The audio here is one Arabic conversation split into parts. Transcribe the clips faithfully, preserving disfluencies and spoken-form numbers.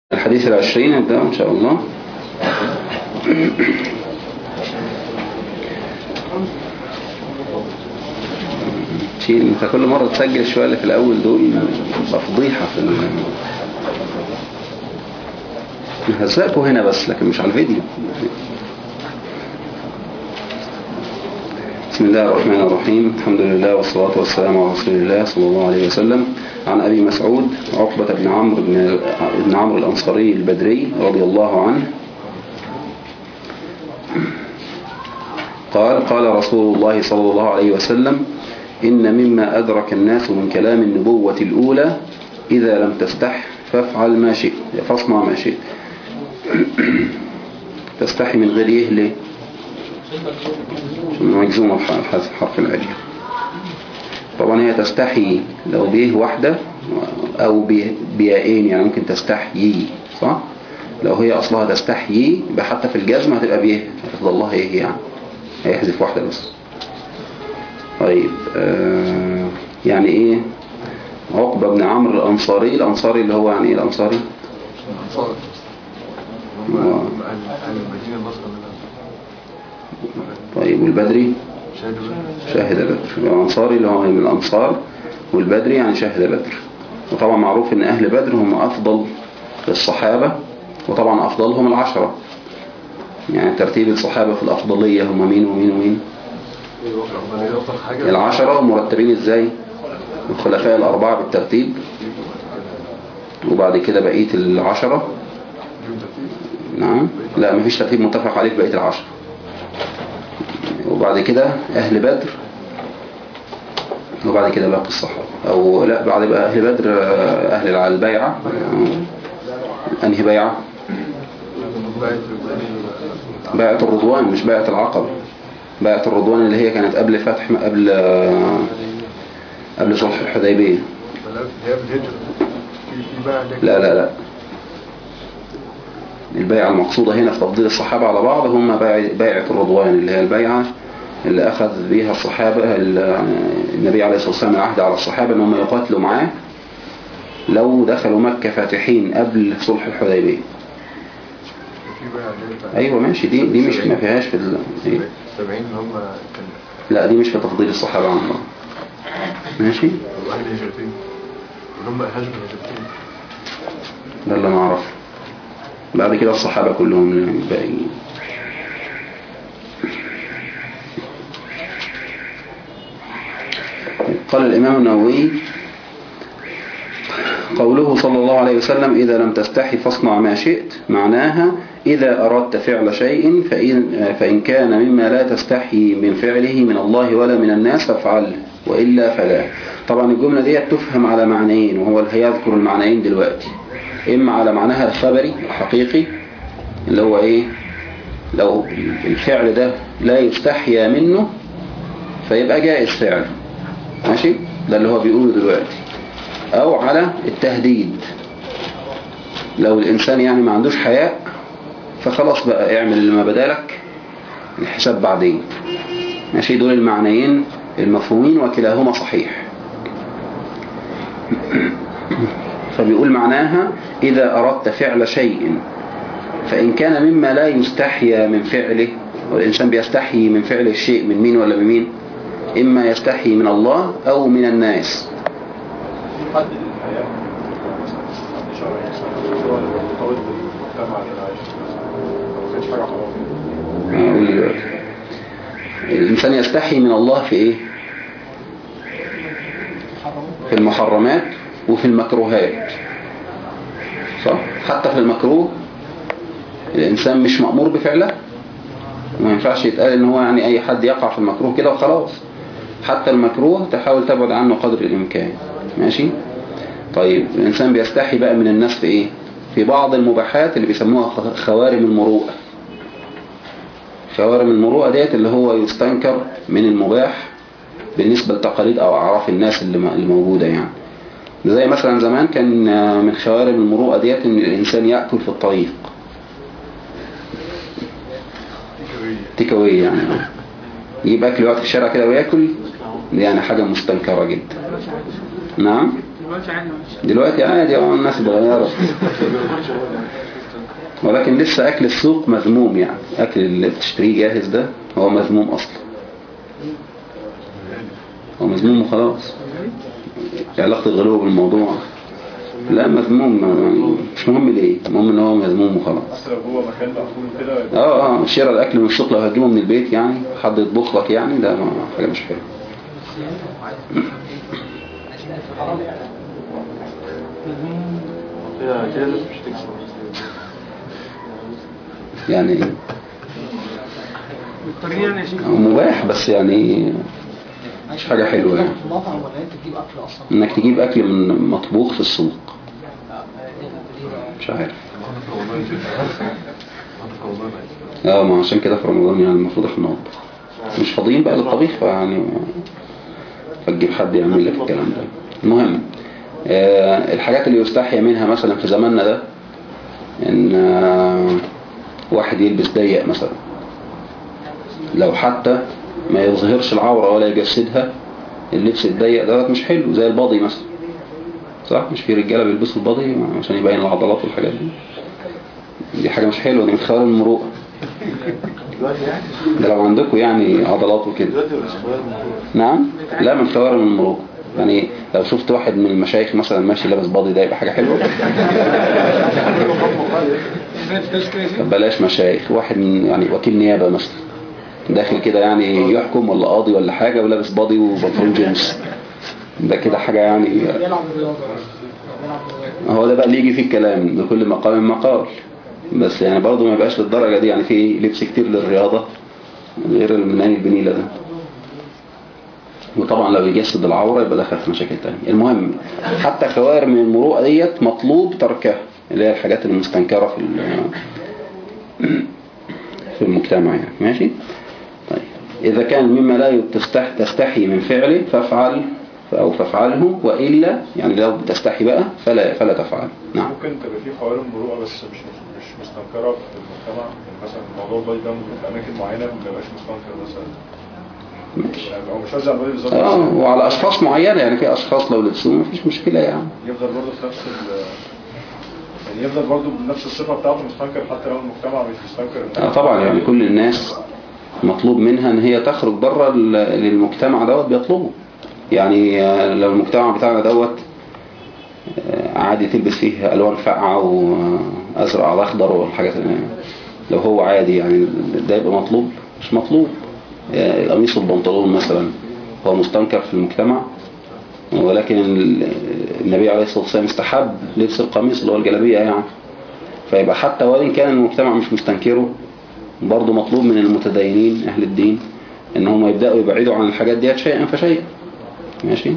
الحديث العشرين نبدأ إن شاء الله. شيل انت كل مرة تسجل شوية اللي في الأول دول فضيحة في ال... هسأكوا هنا بس لكن مش على الفيديو. بسم الله الرحمن الرحيم. الحمد لله والصلاة والسلام على رسول الله صلى الله عليه وسلم. عن أبي مسعود عقبة بن عمرو بن, بن عمرو الأنصاري البدري رضي الله عنه قال قال رسول الله صلى الله عليه وسلم: إن مما أدرك الناس من كلام النبوة الأولى إذا لم تستح فافعل ما شئت فاصنع ما شئت. تستحي من غير إيه ليه؟ مجزومة بحذف حرف العلة. طبعا هي تستحي لو بيه واحدة أو بيائين، يعني ممكن تستحيي صح؟ لو هي أصلها تستحيي يبقى حتى في الجزمة هتبقى بيه، هتفضل الله إيه يعني، هيحذف واحدة بس. طيب آه يعني إيه عقبة بن عمرو الأنصاري؟ الأنصاري اللي هو يعني إيه الأنصاري؟ الأنصار هم أهل المدينة البصرة. طيب والبدري؟ شاهد بدر. الأنصاري اللي هو من الأنصار، والبدري يعني شاهد بدر. وطبعا معروف ان أهل بدر هم أفضل الصحابة، وطبعا أفضلهم العشرة. يعني ترتيب الصحابة في الأفضلية هم مين ومين ومين؟ العشرة. مرتبين ازاي؟ الخلفاء الأربعة بالترتيب، وبعد كده بقية العشرة. نعم لا مفيش ترتيب متفق عليه في بقية العشرة. وبعد كده أهل بدر، وبعد كده باقي الصحابة. أو لا بعد بقى أهل بدر أهل البيعة. أنهي بيعة؟ بيعة الرضوان مش بيعة العقبة. بيعة الرضوان اللي هي كانت قبل فتح قبل قبل صلح الحديبية. لا لا لا البيعة المقصودة هنا في تفضيل الصحابة على بعض هم بيعة الرضوان، اللي هي البيعة اللي أخذ بها الصحابة النبي عليه الصلاة والسلام العهد على الصحابة أنهم يقاتلوا معاه لو دخلوا مكة فاتحين قبل صلح الحديبية. أيوة ماشي، دي دي مش ما فيهاش في ال... سبعين هم لا دي مش في تفضيل الصحابة عن الله. ماشي وأهل الهجرتين هم هجر الهجرتين ده اللي أنا أعرفه. بعد كده الصحابة كلهم الباقيين. قال الإمام النووي: قوله صلى الله عليه وسلم إذا لم تستحي فاصنع ما شئت، معناها إذا أردت فعل شيء فإن, فإن كان مما لا تستحي من فعله من الله ولا من الناس فافعله وإلا فلا. طبعا الجملة دي تفهم على معنيين، وهو اللي هيذكر المعنيين دلوقتي. إما على معناها الخبري الحقيقي اللي هو إيه، لو الفعل ده لا يستحيا منه فيبقى جائز فعل، ماشي، ده اللي هو بيقوله دلوقتي. او على التهديد، لو الانسان يعني ما عندوش حياء فخلاص بقى اعمل اللي ما بدالك الحساب بعدين، ماشي. دول المعنيين المفهومين وكلاهما صحيح. فبيقول معناها إذا أردت فعل شيء فإن كان مما لا يستحيا من فعله، والإنسان بيستحي من فعل الشيء من مين ولا بمين؟ إما يستحي من الله أو من الناس. الإنسان يستحي من الله في إيه؟ في المحرمات وفي المكروهات، صح؟ حتى في المكروه الإنسان مش مأمور بفعله، ما ينفعش يتقال إن هو يعني أي حد يقع في المكروه كده وخلاص. حتى المكروه تحاول تبعد عنه قدر الإمكان، ماشي. طيب الإنسان بيستحي بقى من الناس في إيه؟ في بعض المباحات اللي بيسموها خوارم المروءة. خوارم المروءة ديت اللي هو يستنكر من المباح بالنسبة لتقاليد أو أعراف الناس اللي موجودة. يعني زي مثلا زمان كان من خوارم المروءة ديت إن الإنسان يأكل في الطريق، تيكاوي يعني يجيب أكل وقت في الشارع كده ويأكل، دي يعني حاجة مستنكرة جدا. نعم دلوقتي عادي دلوقتي عادي اه الناس اتغيرت، ولكن لسه اكل السوق مذموم. يعني اكل اللي بتشتريه جاهز ده هو مذموم اصلا، هو مذموم وخلاص. علاقة الغلو بالموضوع لا مذموم، مش مهم ليه، المهم ان هو مذموم وخلاص. لو هو مكان مقفول كده اه اه شراء الاكل من السوق لو هتجيبه من البيت يعني حد يطبخ لك يعني ده حاجه مش حلوه. كده لازم مش تكسب يعني ايه مضطرين يعني يا شيخ. مباح بس يعني مش حاجه حلوه يعني انك تجيب اكل من مطبوخ في السوق. مش عارف اه ما عشان كده في رمضان يعني المفروض احنا نطبخ، مش فاضيين بقى للطبيخ فيعني فتجيب حد يعمل لك الكلام ده. المهم آه الحاجات اللي يستحيا منها مثلا في زماننا ده ان آه واحد يلبس ضيق مثلا، لو حتى ما يظهرش العورة ولا يجسدها، اللبس الضيق ده مش حلو زي الباضي مثلا، صح؟ مش في رجالة بيلبسوا الباضي عشان يبين العضلات والحاجات دي، دي حاجة مش حلوة، دي من خوارم المروءة. ده لو عندكم يعني عضلات وكده. نعم لا من خوارم المروءة. يعني لو شفت واحد من المشايخ مثلا ماشي لابس باضي ده يبقى حاجة حلوة. طب بلاش مشايخ، واحد من يعني وكيل نيابة مثلا داخل كده يعني يحكم ولا قاضي ولا حاجة ولابس باضي وبنطلون جينز، ده كده حاجة يعني هو ده بقى اللي يجي فيه الكلام، لكل مقام مقال، بس يعني برضه ما يبقاش للدرجة دي. يعني في لبس كتير للرياضة غير المناني البنيلة ده، وطبعا لو يجسد العورة يبقى دخل في مشاكل تانية. المهم حتى خوارم من المروءة ديت مطلوب تركها، اللي هي الحاجات المستنكرة في في المجتمع يعني. ماشي طيب إذا كان مما لا تستحي, تستحي من فعله فافعل أو فافعله، وإلا يعني لو تستحي بقى فلا فلا تفعل. نعم ممكن تبقى فيه خوارم مروءة بس مش مش مستنكرة في المجتمع، يعني مثلا الموضوع الباي ده في أماكن معينة ما بيبقاش مستنكر مثلا ماشي يعني هو مش وزع الباي بالظبط اه وعلى أشخاص معينة، يعني في أشخاص لو لبسوه مفيش مشكلة يعني يفضل برضه في نفس ال يعني يفضل برضه بنفس الصفة بتاعته مستنكر حتى لو المجتمع مش مستنكر. اه طبعا يعني كل الناس مطلوب منها ان هي تخرج بره للمجتمع دوت بيطلبه. يعني لو المجتمع بتاعنا دوت عادي تلبس فيه الوان فاقعه وازرق على اخضر والحاجات اللي لو هو عادي يعني ده يبقى مطلوب؟ مش مطلوب. القميص والبنطلون مثلا هو مستنكر في المجتمع، ولكن النبي عليه الصلاة والسلام استحب لبس القميص اللي هو الجلابية يعني، فيبقى حتى وإن كان المجتمع مش مستنكره برضه مطلوب من المتدينين أهل الدين ان هم يبدأوا يبعدوا عن الحاجات ديت شيئا فشيئا. ماشي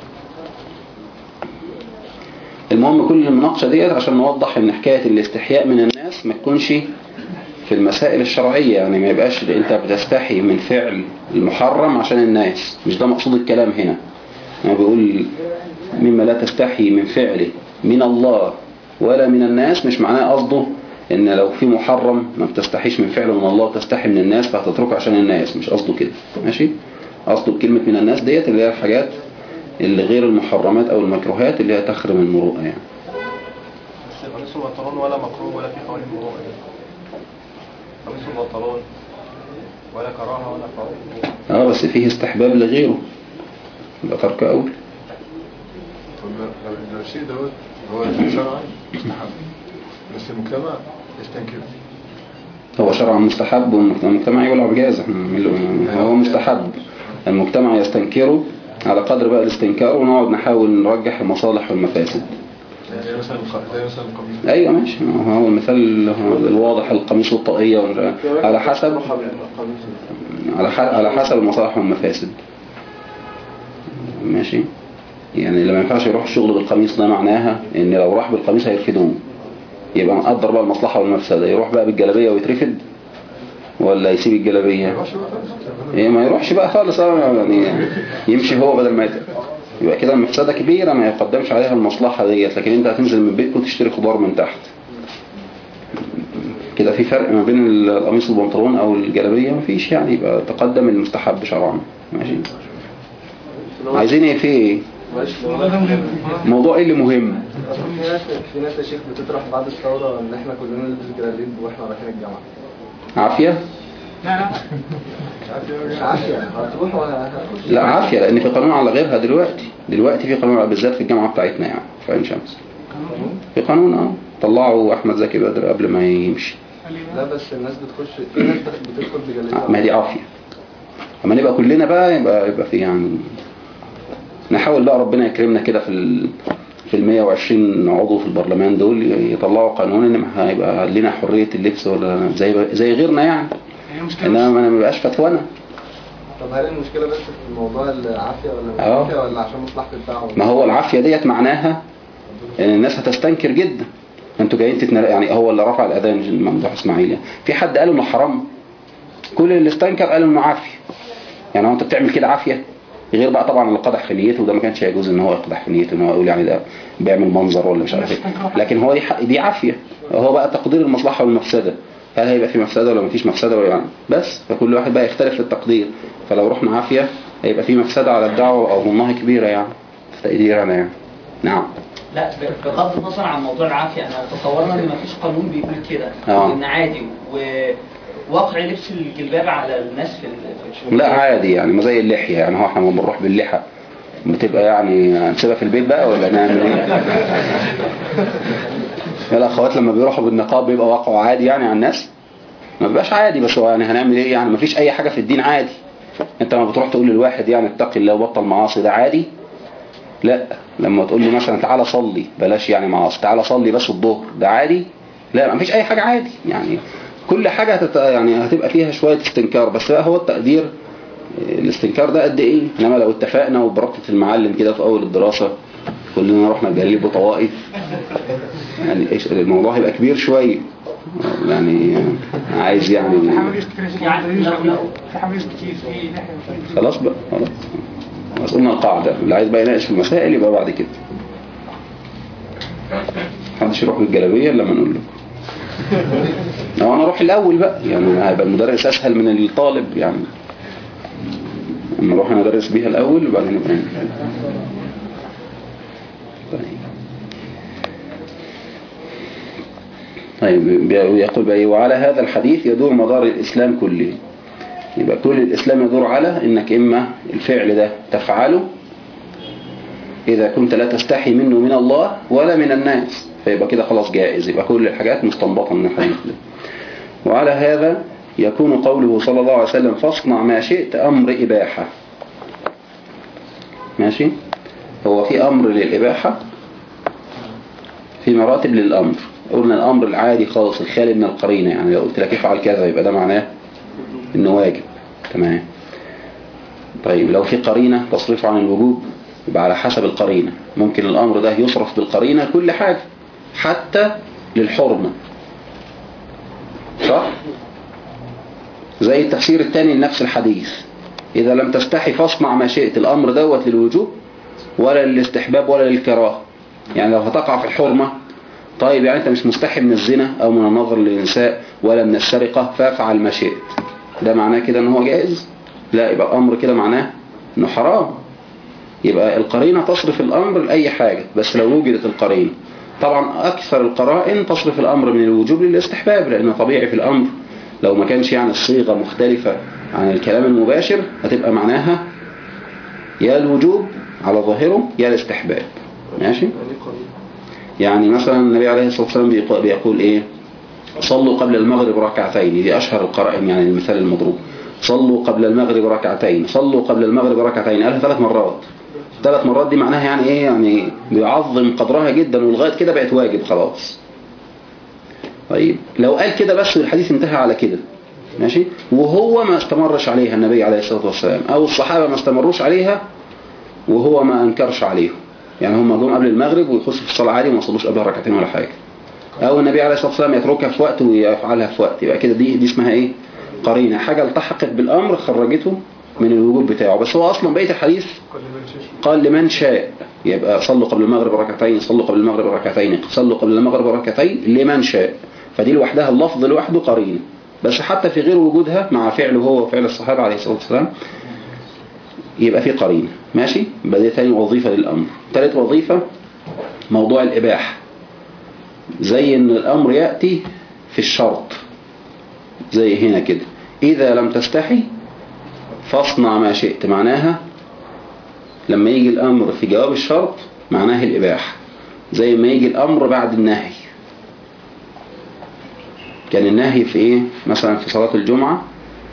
المهم كل المناقشة ديت عشان نوضح ان حكاية الاستحياء من الناس ما تكونش في المسائل الشرعية، يعني ما يبقاش انت بتستحي من فعل المحرم عشان الناس، مش ده مقصود الكلام هنا. يعني بيقول مما لا تستحي من فعله من الله ولا من الناس، مش معناه قصده ان لو في محرم ما بتستحيش من فعله من الله وتستحي من الناس فهتتركه عشان الناس، مش قصده كده. ماشي قصده بكلمة من الناس ديت اللي هي الحاجات اللي غير المحرمات او المكروهات اللي هي تخرم المروءة يعني. بس قميص البنطلون ولا مكروه ولا في قوانين مروءة دي، قميص البنطلون ولا كراهة ولا قوانين اه بس فيه استحباب لغيره يبقى ترك اول. لو الشيء دوت هو شرعا مستحب بس المجتمع يستنكره، هو شرعا مستحب والمجتمع يقول عبجاز هو مستحب، المجتمع يستنكره على قدر بقى الاستنكار ونقعد نحاول نرجح المصالح والمفاسد. زي مثلا زي مثلا القميص. ايوه ماشي هو المثال الواضح القميص والطاقية على حسب على على حسب المصالح والمفاسد. ماشي يعني لما ينفعش يروح الشغل بالقميص ده معناها ان لو راح بالقميص هيرفدوه، يبقى مقدر بقى المصلحة والمفسدة، يروح بقى بالجلابية ويترفد ولا يسيب الجلابية؟ إيه ما يروحش بقى خالص يعني يمشي هو بدل ما يترفد، يبقى كده المفسدة كبيرة ما يقدمش عليها المصلحة ديت. لكن انت هتنزل من بيتك وتشتري خضار من تحت كده في فرق ما بين القميص والبنطلون او الجلابية؟ مفيش يعني، يبقى تقدم المستحب شرعا. ماشي عايزين ايه في ايه موضوع ايه اللي مهم؟ في ناس في ناس يا شيخ بتطرح بعد الثوره ان احنا كلنا نلبس جلاليب واحنا رايحين الجامعه. عافيه؟ لا مش عافيه هتروح ولا لا عافيه، لان في قانون على غيرها دلوقتي دلوقتي في قانون بالذات في الجامعه بتاعتنا يعني في عين شمس. في قانون اه طلعوا احمد زكي بدر قبل ما يمشي. لا بس الناس بتخش في ناس بتدخل بجلاليب. ما دي عافيه. اما نبقى كلنا بقى يبقى يبقى في يعني نحاول بقى ربنا يكرمنا كده في ال في ال مية وعشرين عضو في البرلمان دول يطلعوا قانون ان هيبقى لنا حريه اللبس ولا زي زي غيرنا يعني. انما ما نبقاش فتوانا. طب هل المشكله بس في موضوع العافيه ولا اه العافيه ولا عشان مصلحه الدعوه؟ ما هو العافيه ديت معناها ان الناس هتستنكر جدا. انتوا جايين تتنرق يعني. هو اللي رفع الاذان ممدوح اسماعيل يعني. في حد قال انه حرام؟ كل اللي استنكر قال انه عافيه. يعني هو انت بتعمل كده عافيه؟ غير بقى طبعا اللي قدح في نيته، وده ما كانش يجوز ان هو يقدح في نيته، ان هو يقول يعني ده بيعمل منظر ولا مش عارف ايه. لكن هو دي, دي عافيه. هو بقى تقدير المصلحه والمفسده، هل هيبقى في مفسده ولا مفيش مفسده ولا يعني. بس فكل واحد بقى يختلف في التقدير. فلو رحنا عافيه هيبقى في مفسده على الدعوه او ظنها كبيره يعني في تقديرنا يعني. نعم. لا بغض النظر عن موضوع العافيه، انا تصورنا ان مفيش قانون بيقول كده آه. ان عادي وواقع لبس الجلباب على الناس في الشغل. لا عادي يعني، ما زي اللحيه يعني. هو احنا لما بنروح باللحى بتبقى يعني نسيبها في البيت بقى ولا نعمل ايه؟ الاخوات لما بيروحوا بالنقاب بيبقى واقعه عادي يعني على الناس؟ ما بيبقاش عادي. بس هو يعني هنعمل ايه يعني؟ ما فيش اي حاجه في الدين عادي. انت لما بتروح تقول للواحد يعني اتقي الله وبطل معاصي، ده عادي؟ لا. لما تقول له مثلا تعالى صلي، بلاش يعني معاصي، تعالى صلي بس الظهر، ده عادي؟ لا، ما فيش اي حاجه عادي يعني. كل حاجه هتت... يعني هتبقى فيها شويه استنكار. بس بقى هو التقدير الاستنكار ده قد ايه. انما لو اتفقنا وبربطة المعلم كده في اول الدراسة كلنا رحنا نجلب طوائف يعني ايش الموضوع هيبقى كبير شوية يعني. عايز يعني خلاص بقى خلاص خلاص قلنا القاعدة. اللي عايز بقى يناقش في المسائل يبقى بعد كده. محدش يروح بالجلابية الا لما نقول له. لو انا اروح الاول بقى يعني هيبقى المدرس اسهل من الطالب يعني. اما نروح ندرس بيها الاول وبعدين نبقى طيب. يقول بقى وعلى هذا الحديث يدور مدار الاسلام كله. يبقى كل الاسلام يدور على انك اما الفعل ده تفعله اذا كنت لا تستحي منه من الله ولا من الناس، فيبقى كده خلاص جائز. يبقى كل الحاجات مستنبطة من الحديث ده. وعلى هذا يكون قوله صلى الله عليه وسلم فاصنع ما شئت أمر إباحة. ماشي. هو في أمر للإباحة، في مراتب للأمر. قلنا الأمر العادي خالص الخالي من القرينة، يعني لو قلت لك افعل كذا يبقى ده معناه إنه واجب. تمام. طيب لو في قرينة تصرف عن الوجوب يبقى على حسب القرينة. ممكن الأمر ده يصرف بالقرينة كل حاجة حتى للحرمة، صح؟ زي التفسير الثاني لنفس الحديث إذا لم تستحي فاصنع ما شئت. الأمر دوت للوجوب ولا للاستحباب ولا للكراهة. يعني لو هتقع في الحرمة طيب يعني أنت مش مستحي من الزنا أو من النظر للنساء ولا من السرقة فافعل ما شئت، ده معناه كده أنه هو جائز؟ لا، يبقى الأمر كده معناه أنه حرام. يبقى القرينة تصرف الأمر لأي حاجة بس لو وجدت القرينة. طبعا أكثر القرائن تصرف الأمر من الوجوب للاستحباب، لأنه طبيعي في الأمر لو ما كانش يعني الصيغة مختلفة عن الكلام المباشر هتبقى معناها يا الوجوب على ظاهره يا الاستحباب. ماشي. يعني مثلا النبي عليه الصلاة والسلام بيقول ايه؟ صلوا قبل المغرب ركعتين. دي أشهر القرائن يعني المثال المضروب. صلوا قبل المغرب ركعتين، صلوا قبل المغرب ركعتين. قالها ثلاث مرات. ثلاث مرات دي معناها يعني ايه؟ يعني بيعظم قدرها جدا ولغاية كده بقت واجب خلاص. طيب لو قال كده بس والحديث انتهى على كده ماشي، وهو ما استمرش عليها النبي عليه الصلاة والسلام او الصحابة ما استمروش عليها وهو ما انكرش عليهم، يعني هم جم قبل المغرب ويخشوا في الصلاة عادي وما صلوش قبلها ركعتين ولا حاجة، او النبي عليه الصلاة والسلام يتركها في وقت ويفعلها في وقت، يبقى كده دي دي اسمها ايه؟ قرينة. حاجة التحقت بالامر خرجته من الوجوب بتاعه. بس هو اصلا بقية الحديث قال لمن شاء. يبقى صلوا قبل المغرب ركعتين، صلوا قبل المغرب ركعتين، صلوا قبل المغرب ركعتين لمن شاء. فدي لوحدها اللفظ لوحده قرينة. بس حتى في غير وجودها مع فعله هو وفعل الصحابة عليه الصلاة والسلام يبقى في قرينة. ماشي؟ يبقى دي ثاني وظيفة للأمر. ثالث وظيفة موضوع الإباحة، زي ان الأمر يأتي في الشرط، زي هنا كده إذا لم تستحي فاصنع ما شئت، معناها لما يجي الأمر في جواب الشرط معناه الإباحة، زي ما يجي الأمر بعد النهي. كان النهي في إيه؟ مثلا في صلاة الجمعة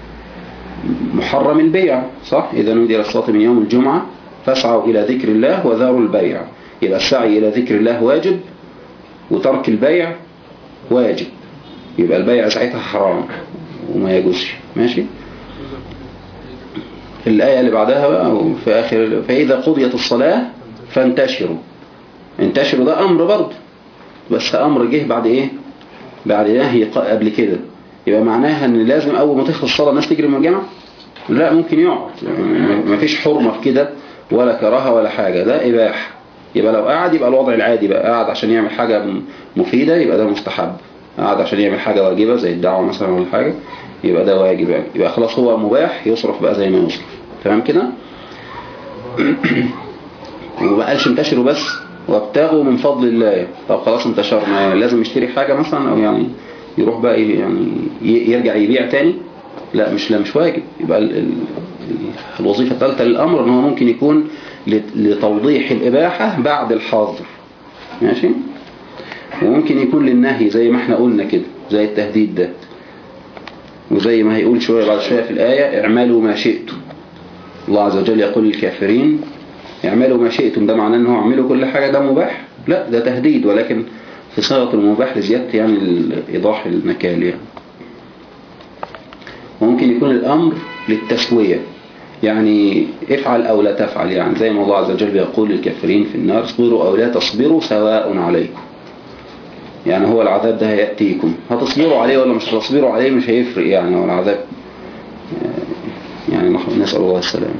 محرم البيع، صح؟ إذا نودي للصلاة من يوم الجمعة فاسعوا إلى ذكر الله وذروا البيع. يبقى السعي إلى ذكر الله واجب، وترك البيع واجب، يبقى البيع ساعتها حرام وما يجوزش. ماشي؟ الآية اللي بعدها بقى في آخر فإذا قضيت الصلاة فانتشروا. انتشروا ده أمر برضه، بس أمر جه بعد إيه؟ بعد نهي قبل كده. يبقى معناها ان لازم اول ما تخلص الصلاه الناس تجري من الجامعه؟ لا، ممكن يقعد، ما فيش حرمه في كده ولا كراهه ولا حاجه، ده اباحه. يبقى لو قعد يبقى الوضع العادي بقى، قعد عشان يعمل حاجه مفيده يبقى ده مستحب، قعد عشان يعمل حاجه واجبه زي الدعوه مثلا ولا حاجه يبقى ده واجب يعني. يبقى خلاص هو مباح يصرف بقى زي ما يصرف. تمام كده؟ وما قالش انتشروا بس وابتغوا من فضل الله. طب خلاص انتشرنا، يعني لازم يشتري حاجه مثلا او يعني يروح بقى يعني يرجع يبيع تاني؟ لا، مش لا مش واجب. يبقى ال ال الوظيفة الثالثة للأمر ان هو ممكن يكون لتوضيح الإباحة بعد الحظر. ماشي؟ وممكن يكون للنهي زي ما احنا قلنا كده، زي التهديد ده، وزي ما هيقول شوية بعد شوية في الآية اعملوا ما شئتم. الله عز وجل يقول للكافرين اعملوا ما شئتم، ده معناه انه اعملوا كل حاجة ده مباح؟ لا، ده تهديد، ولكن في صيغة المباح لزيادة يعني الإيضاح النكال يعني. وممكن يكون الأمر للتسوية، يعني افعل أو لا تفعل، يعني زي ما الله عز وجل يقول للكافرين في النار اصبروا أو لا تصبروا سواء عليكم. يعني هو العذاب ده هيأتيكم، هتصبروا عليه ولا مش هتصبروا عليه مش هيفرق يعني، هو العذاب يعني نسأل الله السلام.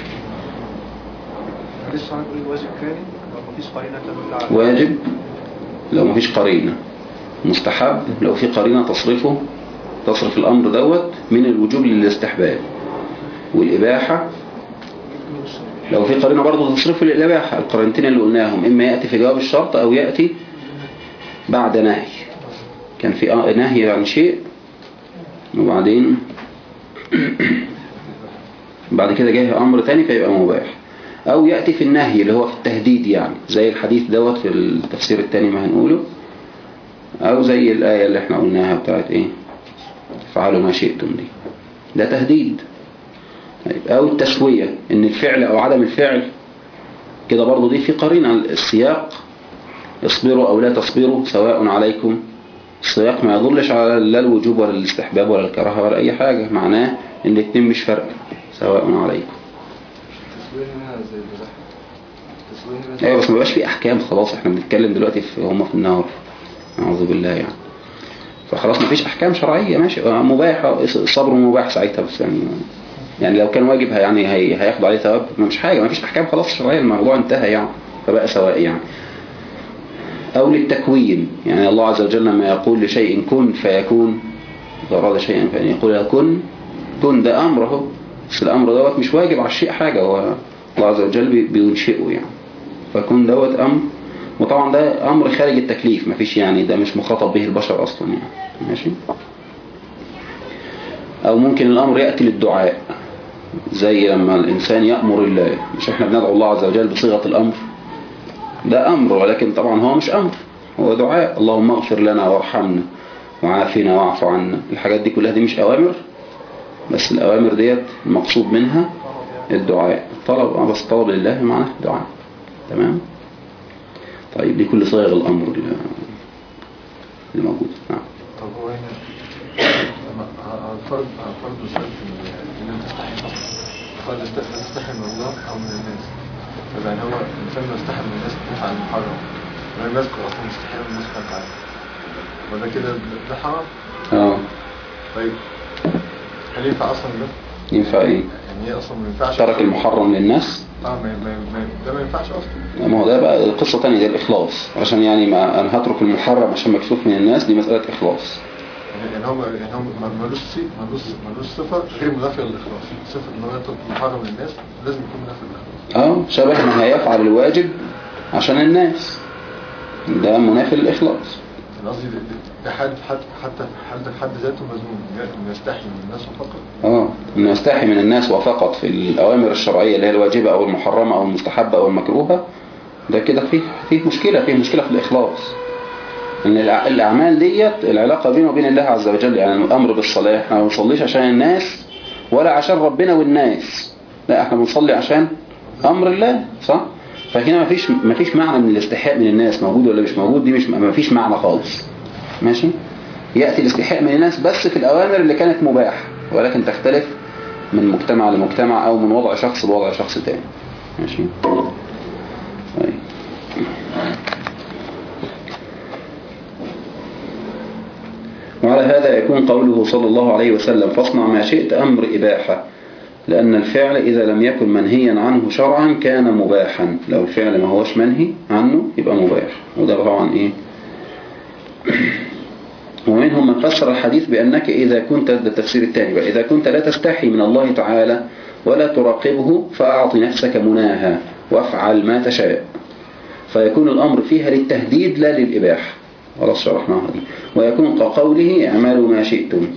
واجب لو مفيش قرينة، مستحب لو في قرينة تصرفه تصرف الأمر دوت من الوجوب للاستحباب، والإباحة لو في قرينة برضه تصرفه للإباحة. القرينتين اللي قلناهم إما يأتي في جواب الشرط أو يأتي بعد نهي. كان في نهي عن شيء وبعدين بعد كده جاء أمر تاني فيبقى مباح، أو يأتي في النهي اللي هو في التهديد، يعني زي الحديث دوت في التفسير التاني ما هنقوله، أو زي الآية اللي احنا قلناها بتاعت إيه فعلوا ما شئتم دي، ده تهديد. أو التسوية، إن الفعل أو عدم الفعل كده برضو دي في قرينة. السياق اصبروا أو لا تصبروا سواء عليكم، السياق ما يدلش على لا الوجوب ولا الاستحباب ولا الكراهة ولا أي حاجة، معناه إن الاثنين مش فرق، سواء عليكم. ايوه بس ما بقاش في احكام خلاص، احنا بنتكلم دلوقتي في هم في النار اعوذ بالله يعني، فخلاص ما فيش احكام شرعيه. ماشي، مباح، الصبر مباح ساعتها، بس يعني يعني لو كان واجب يعني هي هياخد عليه ثواب، مش حاجه، ما فيش احكام خلاص شرعيه، الموضوع انتهى يعني، فبقى سواء يعني. او للتكوين، يعني الله عز وجل لما يقول لشيء كن فيكون، اذا اراد شيئا فان يقول كن كن، ده امر اهو، بس الامر دوت مش واجب على الشيء حاجه، هو الله عز وجل بينشئه يعني، فكون دوت امر، وطبعا ده امر خارج التكليف، مفيش يعني ده مش مخاطب به البشر اصلا يعني. ماشي. او ممكن الامر يأتي للدعاء، زي لما الانسان يأمر الله، مش احنا بندعو الله عز وجل بصيغة الامر، ده امر، ولكن طبعا هو مش امر، هو دعاء، اللهم اغفر لنا وارحمنا وعافنا واعف عنا. الحاجات دي كلها دي مش اوامر، بس الاوامر ديت المقصود منها الدعاء، طلب، بس طلب لله معناه دعاء. تمام. طيب دي كل صيغ الامر اللي موجود. نعم. طب هو هنا الفرض الفرض وصلت ان انت تستحي فقط تستحي من الله او من الناس، طب يعني هو الانسان يستحي من الناس يفعل المحرم، من الناس اصلا يستحي من الناس فعل، وده كده ده حرام. اه طيب هل ينفع اصلا ده؟ ينفع ايه؟ يعني ايه اصلا ما ينفعش ترك المحرم للناس؟ اه ما ما ده ما ينفعش اصلا. ما هو ده بقى قصة تانية، ده الإخلاص، عشان يعني ما أنا هترك المحرم عشان مكسوف من الناس، دي مسألة إخلاص. يعني هو يعني هو ملوش صفة ملوش ملوش صفة غير منافية للإخلاص. صفة إن هو يترك محرم للناس لازم يكون منافي للإخلاص. اه شبه ما هيفعل الواجب عشان الناس، ده منافي للإخلاص. أنا قصدي ده حد حتى حتى حد حد ذاته مذموم، إنه يستحي من الناس وفقط. اه انه يستحي من الناس وفقط في الأوامر الشرعية اللي هي الواجبة أو المحرمة أو المستحبة أو المكروهة، ده كده فيه فيه مشكلة فيه مشكلة في الإخلاص. ان الأعمال ديت العلاقة بينه وبين الله عز وجل، يعني الأمر بالصلاة احنا ما بنصليش عشان الناس ولا عشان ربنا والناس، لا احنا بنصلي عشان أمر الله، صح؟ فهنا ما فيش ما فيش معنى من الاستحياء من الناس موجود ولا مش موجود، دي مش ما فيش معنى خالص. ماشي؟ يأتي الاستحياء من الناس بس في الأوامر اللي كانت مباح، ولكن تختلف من مجتمع لمجتمع أو من وضع شخص لوضع شخص تاني. ماشي؟ طيب. وعلى هذا يكون قوله صلى الله عليه وسلم فاصنع ما شئت أمر إباحة، لأن الفعل إذا لم يكن منهيا عنه شرعا كان مباحا. لو الفعل ما هوش منهي عنه يبقى مباح، وده طبعا إيه. ومنهم من فسر الحديث بأنك إذا كنت، ده التفسير الثاني بقى، إذا كنت لا تستحي من الله تعالى ولا تراقبه فأعط نفسك مناها وافعل ما تشاء، فيكون الأمر فيها للتهديد لا للإباحة. خلاص شرحناها دي. ويكون كقوله اعملوا ما شئتم.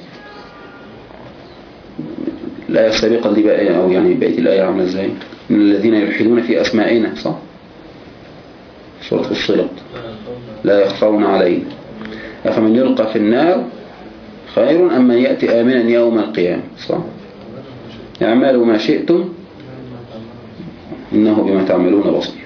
الآية السابقة دي بقى أو يعني بقية الآية عاملة إزاي؟ من الذين يلحدون في أسمائنا، صح؟ سورة فصلت لا يخفون علينا أفمن يلقى في النار خير أم من يأتي آمنا يوم القيامة، صح؟ اعملوا ما شئتم إنه بما تعملون بصير.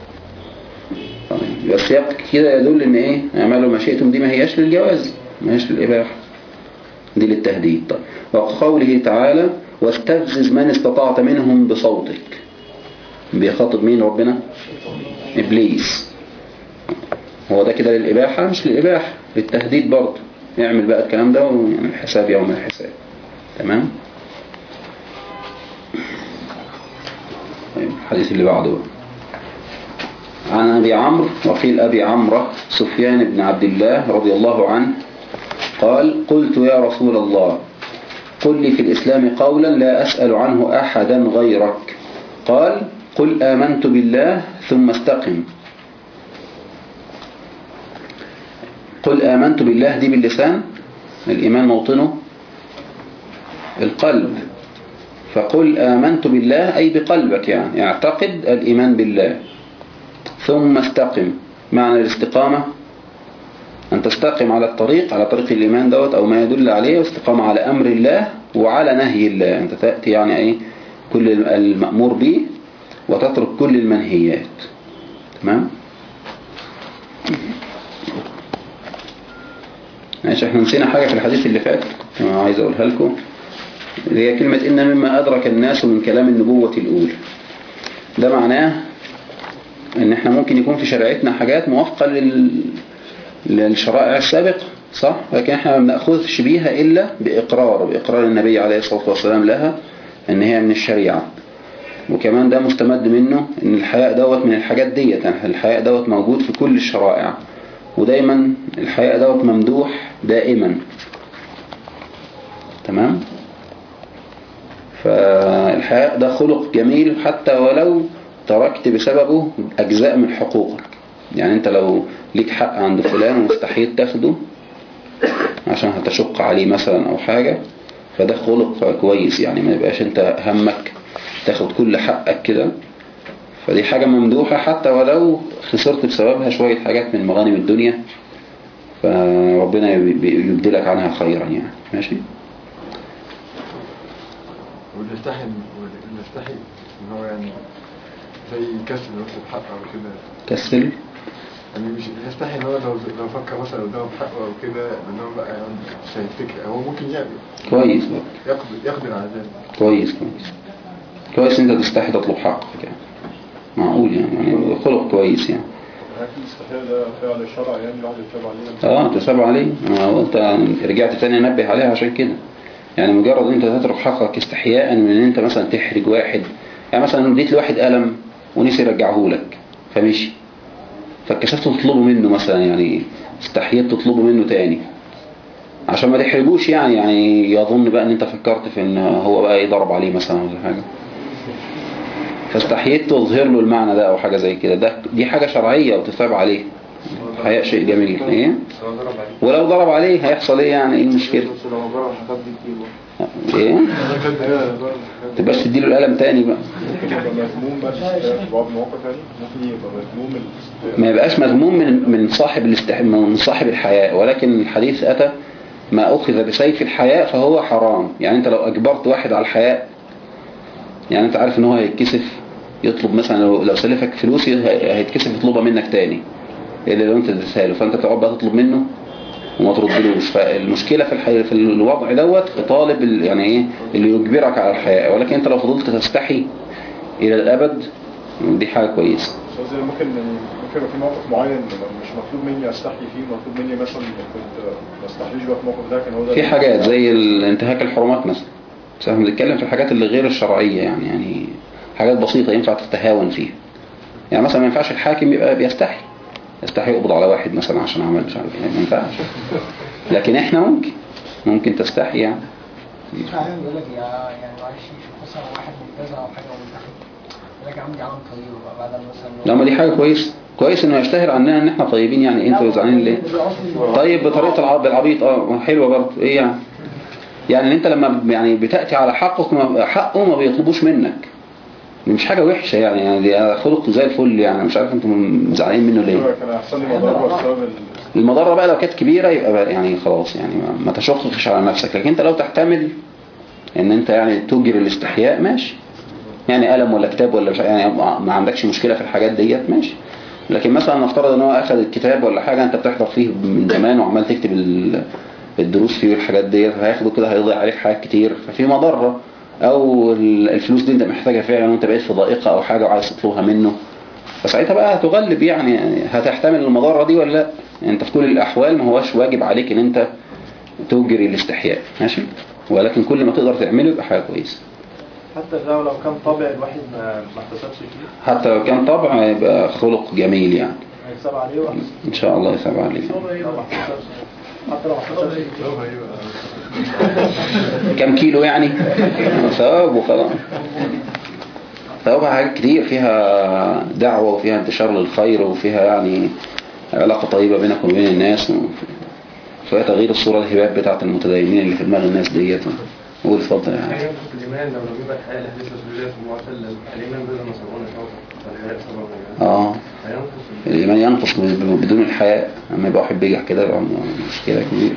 طيب السياق كده يدل إن إيه اعملوا ما شئتم دي ما هياش للجواز، ما هياش للإباحة، دي للتهديد. طيب وقوله تعالى واستفزز من استطعت منهم بصوتك، بيخاطب مين ربنا؟ إبليس. هو ده كده للإباحة مش للإباحة، للتهديد برضه. يعمل بقى الكلام ده يعني الحساب يوم الحساب. تمام. طيب الحديث اللي بعده بقى. عن أبي عمرو وقيل أبي عمرو سفيان بن عبد الله رضي الله عنه قال قلت يا رسول الله قل لي في الإسلام قولا لا أسأل عنه أحدا غيرك. قال قل آمنت بالله ثم استقم. قل آمنت بالله دي باللسان، الإيمان موطنه القلب، فقل آمنت بالله أي بقلبك، يعني اعتقد الإيمان بالله. ثم استقم، معنى الاستقامة أن تستقم على الطريق، على طريق الإيمان دوت أو ما يدل عليه، واستقامة على أمر الله وعلى نهي الله. أنت تأتي يعني أي كل المأمور به وتترك كل المنهيات. تمام. ماشي. احنا نسينا حاجة في الحديث اللي فات أنا عايز أقولها لكم، اللي هي كلمة إن مما أدرك الناس من كلام النبوة الأولى. ده معناه إن احنا ممكن يكون في شريعتنا حاجات موافقة لل... للشرائع السابقة، صح؟ لكن احنا ما بنأخذش بيها إلا بإقرار بإقرار النبي عليه الصلاة والسلام لها إن هي من الشريعة. وكمان ده مستمد منه إن الحياء دوت من الحاجات ديت، يعني الحياء دوت موجود في كل الشرائع، ودايما الحياء دوت ممدوح دائما. تمام. فالحياء ده خلق جميل حتى ولو تركت بسببه أجزاء من حقوقك. يعني أنت لو ليك حق عند فلان ومستحيل تاخده عشان هتشق عليه مثلا أو حاجة، فده خلق كويس، يعني ما يبقاش أنت همك تاخد كل حقك كده. فدي حاجة ممدوحة حتى ولو خسرت بسببها شوية حاجات من مغانم الدنيا، فربنا يبدلك عنها خيرا يعني. ماشي. واللي يستحي واللي يستحي ان هو يعني زي كسل يطلب حقه او كده. كسل يعني مش يستحي ان هو لو لو فكر مثلا قدامه بحقه او كده ان هو بقى يعني مش هيفتكر، هو ممكن يعمل كويس يقدر يقدر على ذلك. كويس كويس كويس انت تستحي تطلب حقك يعني، معقول يعني يعني خلق كويس يعني. الاستحياء ده فعل الشرع يعني الواحد يتابع عليه. اه تتابع عليه. انا قلت رجعت تاني انبه عليها عشان كده. يعني مجرد انت تترك حقك استحياء من ان انت مثلا تحرج واحد، يعني مثلا اديت لواحد قلم ونسي يرجعه لك فمشي، فاتكسفت تطلبه منه مثلا، يعني استحييت تطلبه منه تاني عشان ما تحرجوش يعني يعني يظن بقى ان انت فكرت في ان هو بقى يضرب عليه مثلا ولا حاجة، فاستحييت تظهر له المعنى ده او حاجة زي كده. ده دي حاجة شرعية وتثاب عليه. الحياء شيء جميل. ايه ولو ضرب عليه هيحصل ايه يعني؟ ايه المشكلة؟ ايه تبقاش تديله القلم تاني بقى. ما يبقاش مذموم من من صاحب الاستح... من صاحب الحياء، ولكن الحديث اتى ما اخذ بسيف الحياء فهو حرام. يعني انت لو اجبرت واحد على الحياء، يعني انت عارف ان هو هيتكسف يطلب مثلا، لو, لو سلفك فلوس هيتكسف يطلبها منك تاني اللي لو انت اديتها له، فانت تقعد بقى تطلب منه وما تردلوش. فالمشكلة في الحي... في الوضع دوت طالب ال... يعني ايه اللي يجبرك على الحياء. ولكن انت لو فضلت تستحي الى الابد دي حاجة كويسة. ممكن ممكن في موقف معين مش مطلوب مني استحي فيه، مطلوب مني مثلا كنت ما استحيش بقى في الموقف ده، كان هو ده في حاجات زي انتهاك الحرمات مثلا. بس احنا بنتكلم في الحاجات اللي غير الشرعية، يعني يعني حاجات بسيطة ينفع تتهاون فيها. يعني مثلا ما ينفعش الحاكم يبقى بيستحي يستحي يقبض على واحد مثلا عشان عمل مش عارف ايه، ما ينفعش. لكن احنا ممكن ممكن تستحي يعني. في حاجة بيقول لك يعني معلش شوف مثلا واحد ممتاز او حاجة ومنتخب يقول لك عندي عالم طيب بعد مثلا. لا ما دي حاجة كويس كويس انه يشتهر عننا ان احنا طيبين. يعني انتوا زعلانين ليه؟ طيب بطريقة العب بالعبيط اه حلوة برضه. ايه يعني؟ يعني انت لما يعني بتأتي على حقك حقه ما بيطلبوش منك، مش حاجة وحشة يعني. يعني دي خلق زي الفل يعني. مش عارف انتم زعلانين منه ليه. المضرة بقى لو كانت كبيرة يبقى بقى يعني خلاص يعني ما تشققش على نفسك. لكن انت لو تحتمل ان انت يعني تجري الاستحياء ماشي، يعني قلم ولا كتاب ولا مش يعني ما عندكش مشكلة في الحاجات ديت ماشي. لكن مثلا نفترض ان هو اخذ الكتاب ولا حاجة انت بتحضر فيه من زمان وعمال تكتب الدروس فيه والحاجات ديت، هياخده كده هيضيع عليك حاجات كتير ففي مضرة. او الفلوس دي انت محتاجها فعلا وانت بقيت في ضائقة او حاجة وعايز تطلبها منه، فساعتها بقى هتغلب يعني هتحتمل المضرة دي ولا لا. انت في كل الاحوال ما هوش واجب عليك ان انت تجري الاستحياء ماشي، ولكن كل ما تقدر تعمله يبقى حاجة كويسة. حتى لو لو كان طبع الواحد ما ما احتسبش فيه، حتى لو كان طبع يبقى خلق جميل يعني هيحسب عليه وقت. ان شاء الله يحسب عليه. حتى لو ما احتسبش كم كيلو يعني ثواب وخلاص. ثوابها حاجات كتير، فيها دعوة وفيها انتشار للخير وفيها يعني علاقة طيبة بينك وبين الناس، وفيها تغيير الصورة الهباب بتاعت المتدينين اللي في دماغ الناس ديت. قول اتفضل يعني. الإيمان لو نجيب الحياة الحديث رسول الله صلى الله عليه وسلم الإيمان بدون مسؤولون الحياة سبب اه الإيمان ينقص بدون الحياء. اما يبقى واحد بيجح كده يبقى مشكلة كبيرة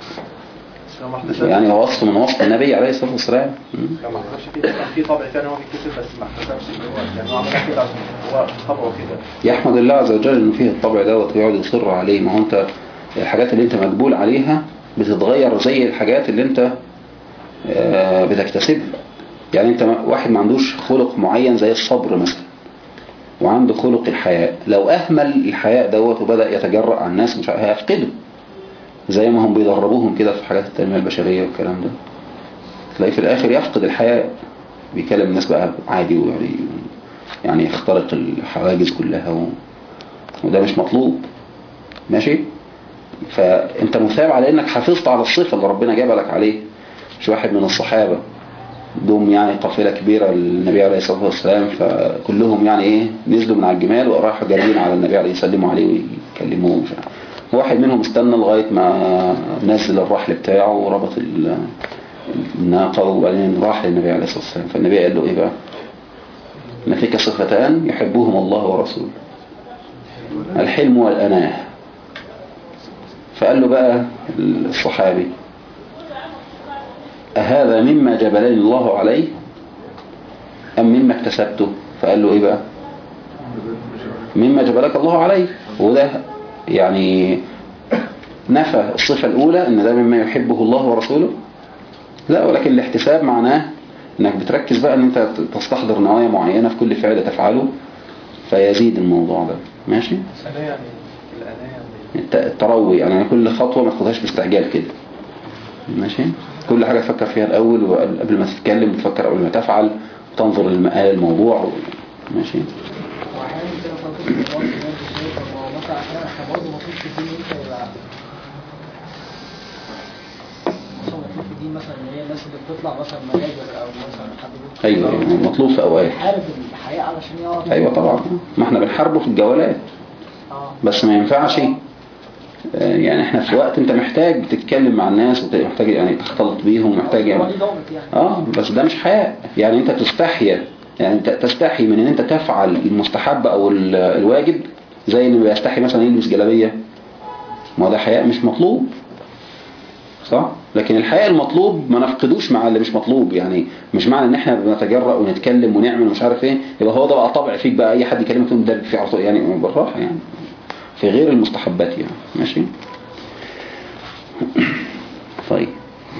يعني. هو وصف من وصف النبي عليه الصلاة والسلام. لو ما احتسبش فيه كان في طبع ثاني هو بيتكسب بس ما احتسبش يعني هو عمل كده عشان هو طبعه كده. يحمد الله عز وجل انه فيه الطبع دوت ويقعد يصر عليه. ما هو انت الحاجات اللي انت مقبول عليها بتتغير زي الحاجات اللي انت بتكتسبها. يعني انت واحد ما عندوش خلق معين زي الصبر مثلا وعنده خلق الحياء، لو اهمل الحياء دوت وبدأ يتجرأ على الناس مش هيفقده، زي ما هم بيدربوهم كده في حاجات التنمية البشرية والكلام ده. تلاقي في الاخر يفقد الحياء، بيكلم الناس بقى عادي ويعني يعني يخترق الحواجز كلها و... وده مش مطلوب ماشي. فانت مثاب على انك حافظت على الصفة اللي ربنا جابلك عليه. مش واحد من الصحابة دوم يعني قافلة كبيرة للنبي عليه الصلاة والسلام، فكلهم يعني ايه نزلوا من على الجمال وراحوا جارين على النبي عليه يسلموا عليه ويكلموه. واحد منهم استنى لغاية ما نزل الرحل بتاعه وربط الناقة وبعدين راح للنبي عليه الصلاة والسلام. فالنبي قال له ايه بقى؟ ما فيك صفتان يحبهم الله ورسوله، الحلم والأناه. فقال له بقى الصحابي أهذا مما جبلني الله عليه أم مما اكتسبته؟ فقال له إيه بقى؟ مما جبلك الله عليه. وده يعني نفى الصفة الأولى إن ده مما يحبه الله ورسوله، لا، ولكن الاحتساب معناه إنك بتركز بقى إن أنت تستحضر نوايا معينة في كل فعل تفعله فيزيد الموضوع ده ماشي. التروي يعني كل خطوة ما تاخدهاش باستعجال كده ماشي. كل حاجة تفكر فيها الأول وقبل ما تتكلم تفكر قبل ما تفعل وتنظر للمقال الموضوع و... ماشي. وأحيانا كده فترة الوقت مثلا احنا برضه ما فيش كتير انت يبقى المستحيين مثلا اللي هي الناس اللي بتطلع مثلا منابر او مثلا حد ايوه أيوة، مطلوب في اوقات. بيحارب الحقيقه علشان يعرف. ايوه طبعا، ما احنا بنحاربه في الجولات. اه بس ما ينفعش آه، يعني احنا في وقت انت محتاج تتكلم مع الناس ومحتاج يعني تختلط بيهم، محتاج يعني هو ليه ضابط يعني. اه بس ده مش حياء. يعني انت تستحي، يعني انت تستحي من ان انت تفعل المستحب او ال- الواجب زي اللي بيستحي مثلا يلبس جلابيه. ما هو ده حياء مش مطلوب، صح؟ لكن الحياء المطلوب ما نفقدوش مع اللي مش مطلوب. يعني مش معنى ان احنا بنتجرأ ونتكلم ونعمل ومش عارف ايه يبقى هو ده بقى طبع فيك، بقى اي حد يكلمك تقوم تدرب فيه على طول. يعني بالراحه، يعني في غير المستحبات يعني. ماشي طيب.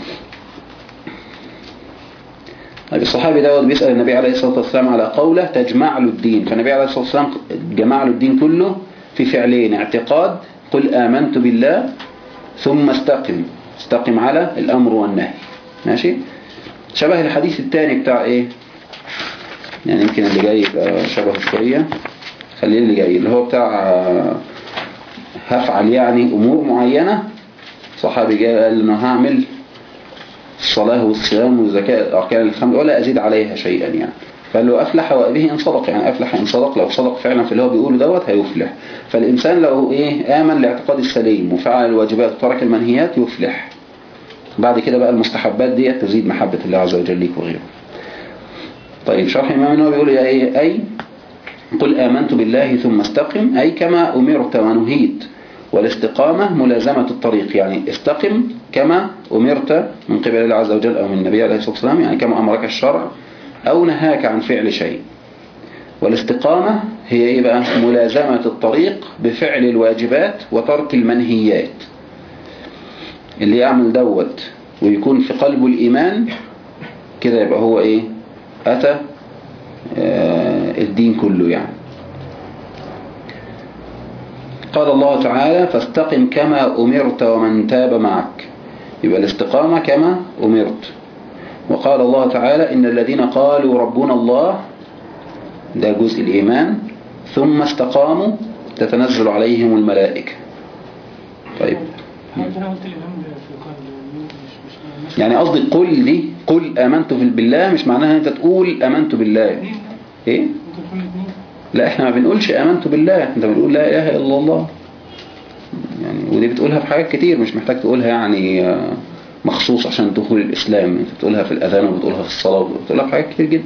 طيب الصحابي دوت بيسأل النبي عليه الصلاة والسلام على قوله تجمع له الدين، فالنبي عليه الصلاة والسلام جمع له الدين كله في فعلين: اعتقاد قل آمنت بالله ثم استقم، استقم على الأمر والنهي. ماشي. شبه الحديث الثاني بتاع ايه، يعني يمكن اللي جاي يبقى شبه شوية، خليه اللي جاي اللي هو بتاع هفعل يعني أمور معينة. صحابي جاء قال انه هعمل الصلاة والصيام والزكاة أركان الخمس ولا أزيد عليها شيئا يعني. فقال له أفلح وأبيه إن صدق، يعني أفلح إن صدق، لو صدق فعلا في اللي هو بيقوله دوت هيفلح. فالإنسان لو إيه آمن لاعتقاد السليم وفعل الواجبات وترك المنهيات يفلح. بعد كده بقى المستحبات دي تزيد محبة الله عز وجل ليك وغيره. طيب شرح الإمام النووي بيقول إيه؟ أي قل آمنت بالله ثم استقم، أي كما أمرت ونهيت، والاستقامة ملازمة الطريق، يعني استقم كما أمرت من قبل الله عز وجل أو من النبي عليه الصلاة والسلام، يعني كما أمرك الشرع أو نهاك عن فعل شيء. والاستقامة هي إيه بقى؟ ملازمة الطريق بفعل الواجبات وترك المنهيات. اللي يعمل دوت ويكون في قلبه الإيمان كده يبقى هو إيه؟ أتى آه الدين كله يعني. قال الله تعالى فاستقم كما أمرت ومن تاب معك، يبقى الاستقامة كما أمرت. وقال الله تعالى إن الذين قالوا ربنا الله، ده جزء الإيمان، ثم استقاموا تتنزل عليهم الملائكة. طيب يعني قصدي قل دي قل آمنت بالله مش معناها أنت تقول آمنت بالله. إيه؟ لا احنا ما بنقولش آمنت بالله، انت بنقول لا إله إلا الله يعني. ودي بتقولها في حاجات كتير، مش محتاج تقولها يعني مخصوص عشان دخول الإسلام. انت بتقولها في الأذان وبتقولها في الصلاة وبتقولها في حاجات كتير جدا.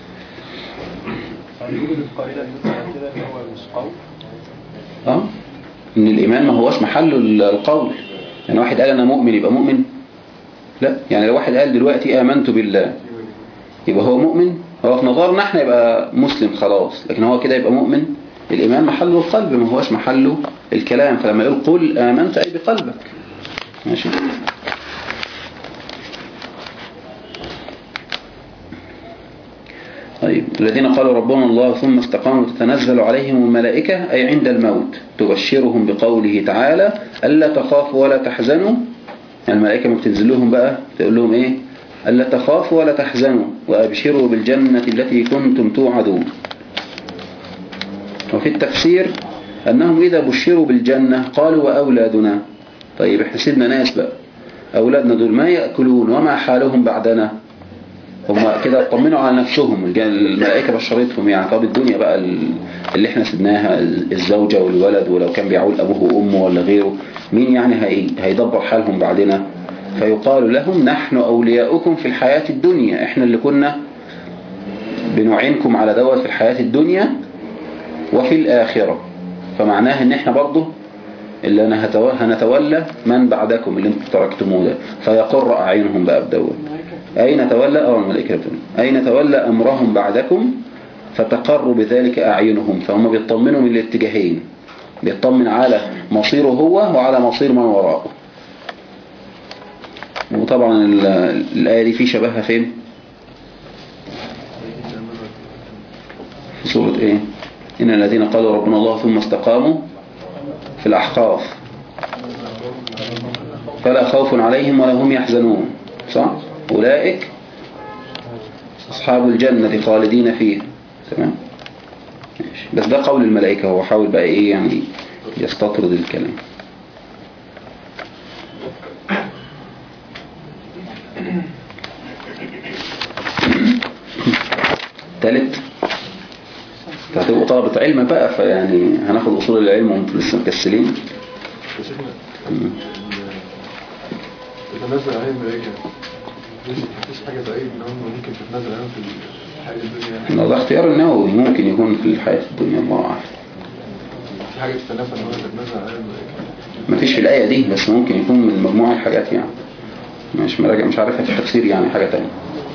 اه ان الإيمان ما هوش محل القول. يعني واحد قال أنا مؤمن يبقى مؤمن؟ لا. يعني لو واحد قال دلوقتي آمنت بالله يبقى هو مؤمن؟ هو في نظرنا احنا يبقى مسلم خلاص، لكن هو كده يبقى مؤمن؟ الإيمان محله القلب ما هوش محله الكلام. فلما يقول قل آمنت أي بقلبك. ماشي. طيب الذين قالوا ربنا الله ثم استقاموا تتنزل عليهم الملائكة، أي عند الموت تبشرهم بقوله تعالى ألا تخافوا ولا تحزنوا. يعني الملائكة ما بتنزل لهم بقى تقول لهم إيه؟ ألا تخافوا ولا تحزنوا وأبشروا بالجنة التي كنتم توعدون. وفي التفسير أنهم إذا بشروا بالجنة قالوا وأولادنا. طيب احنا سيدنا ناس بقى، أولادنا دول ما يأكلون وما حالهم بعدنا. هم كده اطمنوا على نفسهم، الملائكة بشرتهم يعني. طب الدنيا بقى اللي احنا سيدناها، الزوجة والولد، ولو كان بيعول أبوه وأمه ولا غيره، مين يعني هيدبر حالهم بعدنا؟ فيقال لهم نحن أولياؤكم في الحياة الدنيا، احنا اللي كنا بنعينكم على دوت في الحياة الدنيا وفي الآخرة. فمعناه ان احنا برضه اللي أنا هنتولى من بعدكم اللي انتم تركتموه ده. فيقر أعينهم بقى بدوت. أين تولى أو الملائكة أين تولى أمرهم بعدكم فتقر بذلك أعينهم. فهم بيطمنوا من الاتجاهين، بيطمن على مصيره هو وعلى مصير من وراءه. وطبعا الآية دي في شبهها فين؟ في سورة ايه؟ إن الذين قالوا ربنا الله ثم استقاموا في الأحقاف فلا خوف عليهم ولا هم يحزنون. صح؟ أولئك أصحاب الجنة خالدين فيها. تمام؟ بس ده قول الملائكة. هو حاول بقى إيه يعني يستطرد الكلام. ثالث هتبقوا طلبة علم بقى، فيعني هناخد أصول العلم وانتم لسه مكسلين. تتنزل عليهم الملائكة، مفيش حاجة تأيد ان هم ممكن تتنزل عليهم في الحياة الدنيا. ده اختيار النووي، ممكن يكون في الحياة الدنيا، الله أعلم. في حاجة تتنفى ان هو تتنزل عليهم الملائكة؟ مفيش في الآية دي، بس ممكن يكون من مجموعة الحاجات يعني، مش مراجع مش عارفها في التفسير يعني حاجة تانية.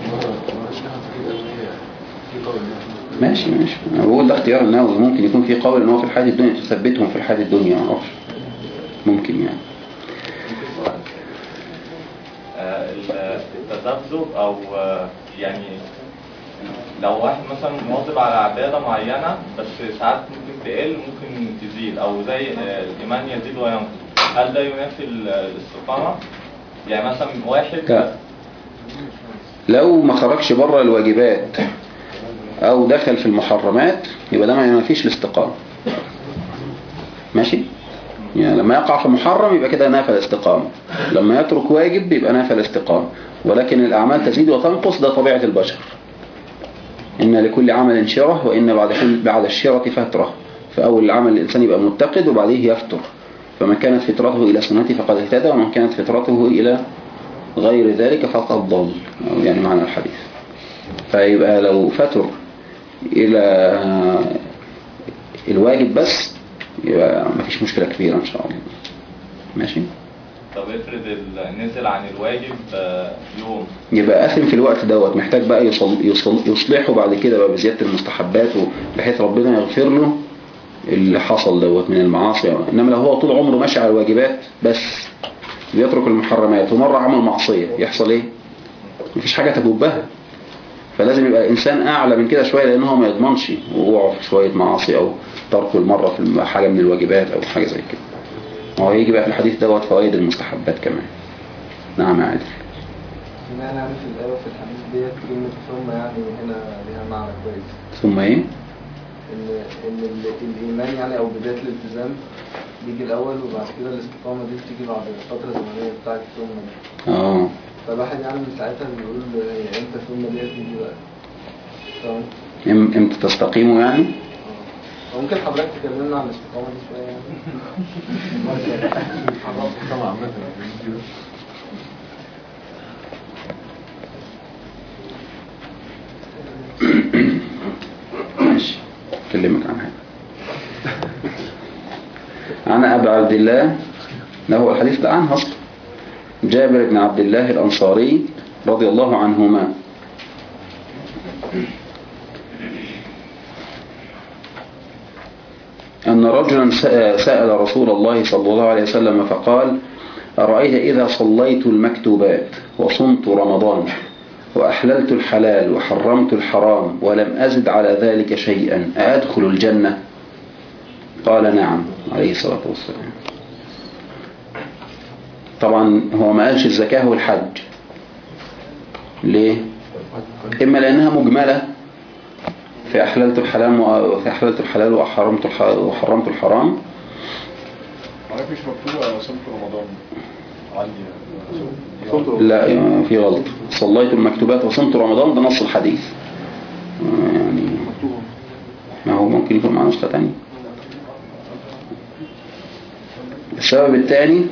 ماشي ماشي، انا بقول ده اختيار النووي، ممكن يكون في قول ان هو في الحياة الدنيا تثبتهم في الحياة الدنيا، ما اعرفش، ممكن يعني. التذبذب او يعني لو واحد مثلا مواظب على عبادة معينة بس ساعات ممكن تقل ممكن تزيد، او زي الايمان يزيد وينقص، هل ده ينافي الاستقامة؟ يعني مثلا واحد لا، لو ما خرجش بره الواجبات او دخل في المحرمات يبقى ده ما فيش الاستقامة. ماشي، يعني لما يقع في محرم يبقى كده نافى الاستقامة، لما يترك واجب يبقى نافى الاستقامة. ولكن الأعمال تزيد وتنقص، ده طبيعة البشر. إن لكل عمل شرة، وإن بعد كل بعد الشرة فترة. فأول العمل الإنسان يبقى متقد وبعديه يفتر، فمن كانت فترته إلى سنتي فقد اهتدى، ومن كانت فترته إلى غير ذلك فقد ضل، يعني معنى الحديث. فيبقى لو فتر إلى الواجب بس يبقى مفيش مشكلة كبيرة إن شاء الله. ماشي. طب افرض نزل عن الواجب يوم، يبقى أثم في الوقت دوت، محتاج بقى يصل يصل يصلحه بعد كده بقى بزيادة المستحبات، بحيث ربنا يغفر له اللي حصل دوت من المعاصي. إنما لو هو طول عمره ماشي على الواجبات بس بيترك المحرمات ومرة عمل معصية، يحصل إيه؟ مفيش حاجة تبوبها. فلازم يبقى الإنسان أعلى من كده شوية، لأنه ما يضمنش وقوعه في شوية معاصي أو تركه المرة في حاجة من الواجبات أو حاجة زي كده. وهيجي بقى في الحديث دوت فوائد المستحبات كمان. نعم يا عادل. سمعنا يعني في الآية في الحديث ديت كلمة ثم يعني هنا ليها معنى كويس. ثم إيه؟ إن إن الإيمان يعني أو بداية الالتزام بيجي الأول، وبعد كده الاستقامة دي بتيجي بعد الفترة الزمنية بتاعت ثم دي. آه. فالواحد يعني من ساعتها بيقول هي إمتى ثم ديت تيجي بقى؟ تمام. إمتى تستقيموا يعني؟ ممكن حضرتك تكلمنا عن الاستقامة دي شوية يعني؟ حضرتك الاستقامة عامة ماشي، أكلمك عن حاجة. عن أبي عبد الله، ده هو الحديث ده عنه أصلا، جابر بن عبد الله الأنصاري رضي الله عنهما أن رجلا سأل رسول الله صلى الله عليه وسلم فقال: أرأيت إذا صليت المكتوبات وصمت رمضان وأحللت الحلال وحرمت الحرام ولم أزد على ذلك شيئا أأدخل الجنة؟ قال: نعم، عليه الصلاة والسلام. طبعا هو ما قالش الزكاة والحج. ليه؟ إما لأنها مجملة في أحللت الحلال وفي أحللت الحلال وحرمت وحرمت الحرام. عارف مش مكتوبة صمت رمضان عندي. لا، في غلط. صليت المكتوبات وصمت رمضان ده نص الحديث يعني، ما هو ممكن يكون مع نسخة تانية. السبب الثاني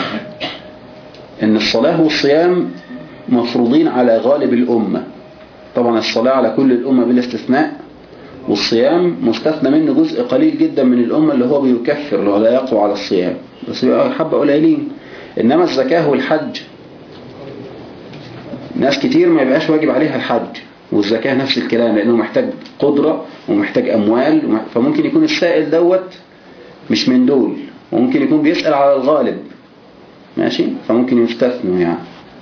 ان الصلاة والصيام مفروضين على غالب الأمة. طبعا الصلاة على كل الأمة بلا استثناء، والصيام مستثنى منه جزء قليل جدا من الأمة اللي هو بيكفر، اللي هو لا يقوى على الصيام، بس بيبقى حبة قليلين. إنما الزكاة والحج ناس كتير ما يبقاش واجب عليها الحج، والزكاة نفس الكلام، لأنه محتاج قدرة ومحتاج أموال، فممكن يكون السائل دوت مش من دول، وممكن يكون بيسأل على الغالب. ماشي، فممكن يستثنوا يعني.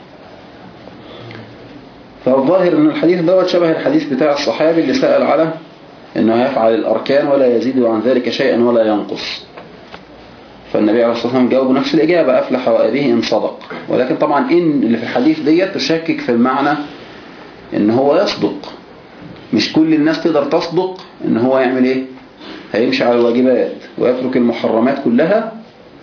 فالظاهر ان الحديث دوت شبه الحديث بتاع الصحابي اللي سأل على انه يفعل الاركان ولا يزيد عن ذلك شيئا ولا ينقص، فالنبي عليه الصلاة والسلام جاوب نفس الإجابة: أفلح وأبيه إن صدق. ولكن طبعا إن اللي في الحديث ديت تشكك في المعنى ان هو يصدق. مش كل الناس تقدر تصدق ان هو يعمل ايه، هيمشي على الواجبات ويترك المحرمات كلها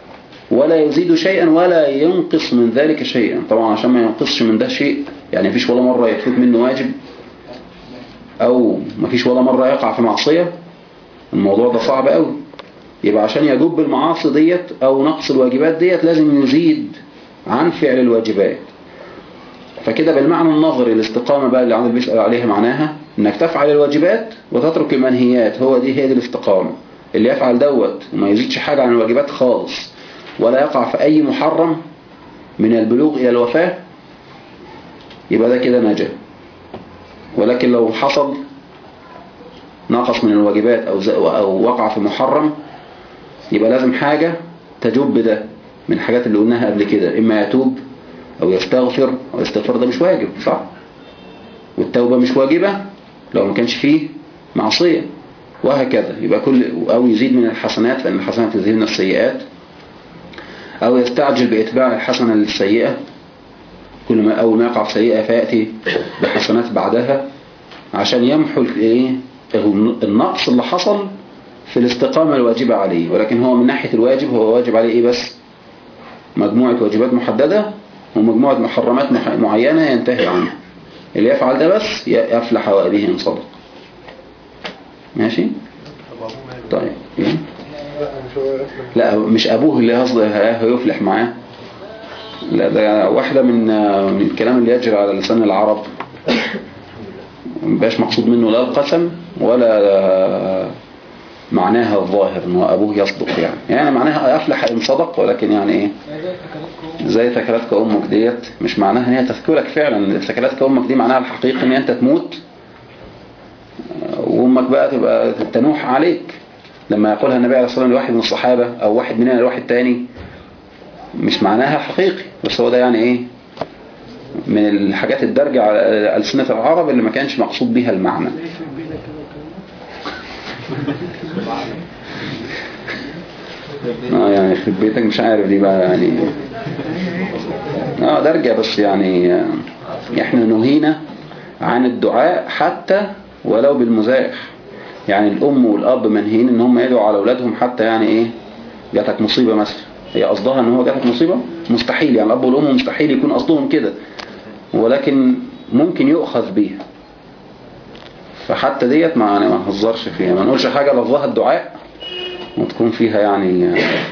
ولا يزيد شيئا ولا ينقص من ذلك شيئا. طبعا عشان ما ينقصش من ده شيء، يعني مفيش ولا مرة يفوت منه واجب او مفيش ولا مرة يقع في معصية، الموضوع ده صعب قوي. يبقى عشان يجب المعاصي ديت او نقص الواجبات ديت لازم يزيد عن فعل الواجبات. فكده بالمعنى النظري الاستقامة بقى اللي عندك بيسأل عليها معناها انك تفعل الواجبات وتترك المنهيات. هو دي هي دي الاستقامة. اللي يفعل دوت وما يزيدش حاجة عن الواجبات خالص ولا يقع في اي محرم من البلوغ الى الوفاة، يبقى ده كده نجا. ولكن لو حصل نقص من الواجبات او او وقع في محرم، يبقى لازم حاجة تجب ده من الحاجات اللي قلناها قبل كده، اما يتوب او يستغفر. او يستغفر ده مش واجب صح، والتوبة مش واجبة لو ما كانش فيه معصية، وهكذا. يبقى كل او يزيد من الحسنات لان الحسنات تزيد من السيئات، او يستعجل باتباع الحسنة للسيئة، كل ما اول ما يقع في سيئة فيأتي بحسنات بعدها عشان يمحو الايه النقص اللي حصل في الاستقامة الواجبة عليه. ولكن هو من ناحية الواجب هو واجب عليه ايه بس؟ مجموعة واجبات محددة ومجموعة محرمات معينة ينتهي عنها. اللي يفعل ده بس يفلح وأبيه إن صدق. ماشي؟ طيب إيه؟ لا مش أبوه اللي قصده يفلح معاه، لا ده واحدة من من الكلام اللي يجري على لسان العرب، مبقاش مقصود منه لا القسم ولا معناها الظاهر ان هو ابوه يصدق، يعني يعني معناها افلح ان صدق، ولكن يعني ايه زي ثكلتك امك ديت مش معناها ان هي تثكلك فعلا. ثكلتك امك دي معناها الحقيقي ان انت تموت وامك بقى تبقى تنوح عليك. لما يقولها النبي عليه الصلاه والسلام لواحد من الصحابه او واحد مننا لواحد تاني مش معناها حقيقي، بس هو ده يعني ايه من الحاجات الدارجه على ألسنة العرب اللي ما كانش مقصود بها المعنى. اه يعني يخرب بيتك مش عارف دي بقى يعني اه درجة، بس يعني آه احنا نهينا عن الدعاء حتى ولو بالمزاح. يعني الام والاب منهيين ان هم يدعوا على اولادهم حتى يعني ايه جاتك مصيبة مثلا. هي قصدها ان هو جاتك مصيبة مستحيل، يعني الاب والام مستحيل يكون قصدهم كده، ولكن ممكن يؤخذ بيها. فحتى ديت ما ما نهزرش فيها، ما نقولش حاجة لفظها الدعاء وتكون فيها يعني.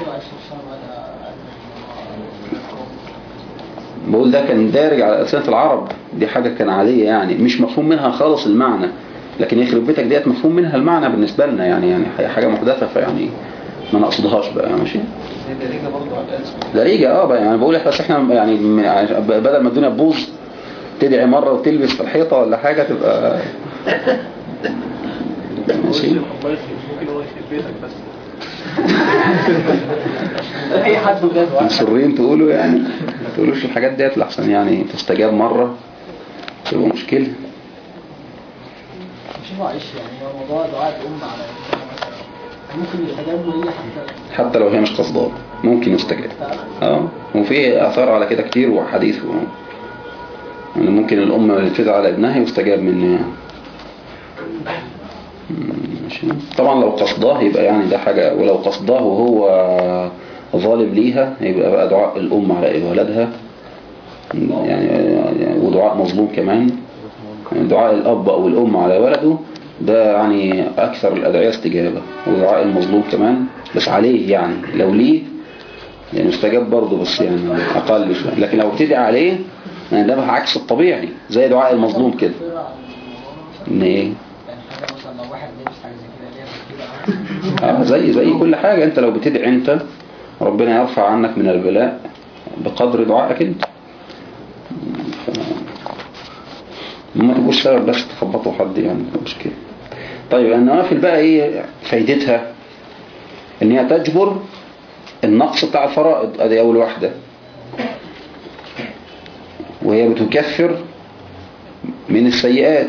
بقول ده كان دارج على ألسنة العرب، دي حاجة كان عادية يعني مش مفهوم منها خالص المعنى، لكن يخرب بيتك ديت مفهوم منها المعنى بالنسبة لنا يعني يعني حاجة محدثة، فيعني ما نقصدهاش بقى. ماشي دارجة برضه على الألسن دارجة اه بقى يعني بقول بس احنا يعني بدل ما الدنيا تبوظ تدعي مرة وتلبس في الحيطة ولا حاجة تبقى ماشي. ممكن هو يخرب بيتك بس اي حد بجد مصرين تقولوا يعني ما تقولوش الحاجات ديت لحسن يعني تستجاب مرة تبقى مشكلة. مش معلش يعني هو موضوع دعاء الأم على مثلا ممكن يستجاب له حتى حتى لو هي مش قصدها ممكن يستجاب. اه وفي آثار على كده كتير وحديث و... يعني ممكن الأم اللي تدعى على ابنها يستجاب منه يعني. ماشي. طبعا لو قصداه يبقى يعني ده حاجة، ولو قصداه وهو ظالم ليها يبقى بقى دعاء الأم على ولدها يعني, يعني ودعاء مظلوم كمان. يعني دعاء الأب أو الأم على ولده ده يعني أكثر الأدعية استجابة، ودعاء المظلوم كمان بس عليه يعني لو ليه يعني استجاب برضه بس يعني أقل شوية. لكن لو ابتدي عليه يعني ده عكس الطبيعي زي دعاء المظلوم كده. ان ايه اه زي زي كل حاجة انت لو بتدعي انت ربنا يرفع عنك من البلاء بقدر دعائك انت. ما تبقوش سبب بس تخبطوا حد يعني مش كده. طيب النوافل بقى ايه فايدتها؟ ان هي تجبر النقص بتاع الفرائض، ادي اول واحدة، وهي بتكفر من السيئات.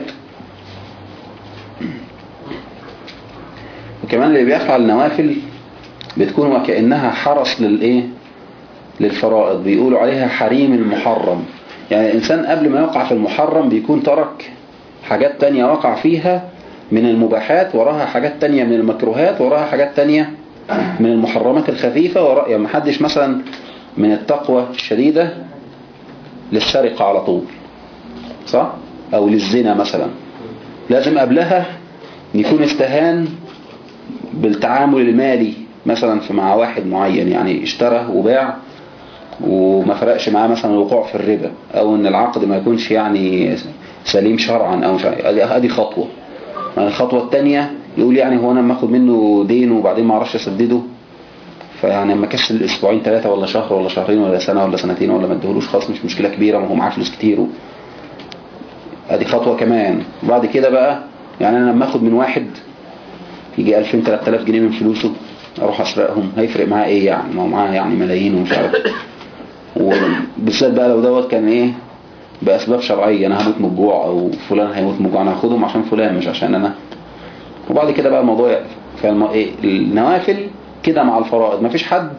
وكمان اللي بيفعل نوافل بتكون وكأنها حرس للإيه للفرائض، بيقولوا عليها حريم المحرم. يعني الإنسان قبل ما يقع في المحرم بيكون ترك حاجات تانية وقع فيها من المباحات، وراها حاجات تانية من المكروهات، وراها حاجات تانية من المحرمات الخفيفة ورأي يعني محدش مثلا من التقوى الشديدة للسرقة على طول، صح؟ او للزنا مثلا، لازم قبلها يكون استهان بالتعامل المالي مثلا في مع واحد معين، يعني اشترى وباع وما فرقش معاه مثلا الوقوع في الربا، او ان العقد ما يكونش يعني سليم شرعا، او مش ادي خطوة. الخطوة الثانية يقول يعني هو انا لما اخد منه دين وبعدين ما اعرفش اسدده، فيعني لما كسل اسبوعين ثلاثة ولا شهر ولا شهرين ولا سنة ولا سنتين ولا ما ادهولوش خلاص مش مشكلة كبيرة، ما هو معاه فلوس كتير. ادي خطوة كمان. بعد كده بقى يعني انا لما اخد من واحد يجي ألفين ثلاثة آلاف جنيه من فلوسه اروح اسرقهم، هيفرق معاه ايه يعني؟ ما هو معاه يعني ملايين ومش عارف. وبالذات بقى لو دوت كان ايه باسباب شرعية، انا هموت من الجوع او فلان هيموت من الجوع، انا هاخدهم عشان فلان مش عشان انا. وبعد كده بقى الموضوع يقف. فالنوافل كده مع الفرائض مفيش حد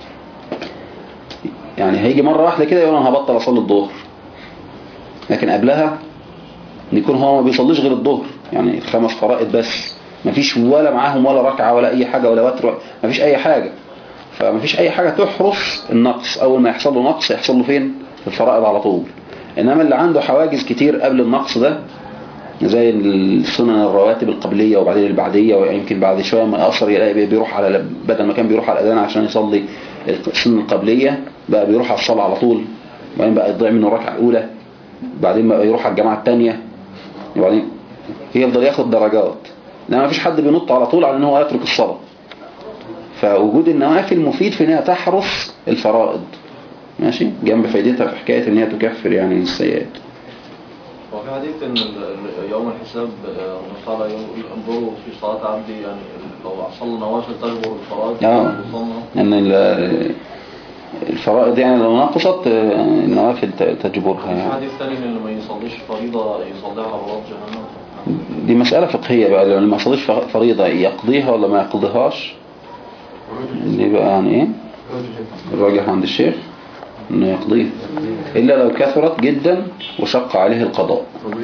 يعني هيجي مرة واحدة كده يقول انا هبطل اصلي الظهر، لكن قبلها يكون هو ما بيصليش غير الظهر، يعني الخمس فرائض بس، مفيش ولا معاهم ولا ركعة ولا اي حاجة ولا وتر، مفيش اي حاجة. فمفيش اي حاجة تحرص النقص، اول ما يحصل له نقص يحصل له فين؟ في الفرائض على طول. انما اللي عنده حواجز كتير قبل النقص ده زي السنن الرواتب القبلية وبعدين البعدية، ويمكن بعد شوية ما يأثر يلاقي بيروح على بدل ما كان بيروح على الأذان عشان يصلي السنن القبلية بقى بيروح على الصلاة على طول، وبعدين بقى يضيع منه الركعة الأولى، بعدين بقى يروح على الجماعة الثانية، وبعدين يفضل ياخد درجات. لما مفيش حد بينط على طول على ان هو يترك الصلاة. فوجود النوافل مفيد في انها تحرس الفرائض، ماشي، جنب فايدتها في حكاية ان هي تكفر يعني السيئات. وفي حديث ان يوم الحساب الله تعالى ينظروا في صلاة عبدي، يعني لو صلى نوافل تجبر الفرائض. اه ان الفرائض يعني لو نقصت النوافل تجبرها يعني. في حديث ثاني ان اللي ما يصليش فريضة يصليها على ابواب جهنم. دي مسألة فقهية بقى، لو ما يصليش فريضة يقضيها ولا ما يقضيهاش، دي بقى يعني ايه الراجح عند الشيخ انه يقضيه، الا لو كثرت جدا وشق عليه القضاء.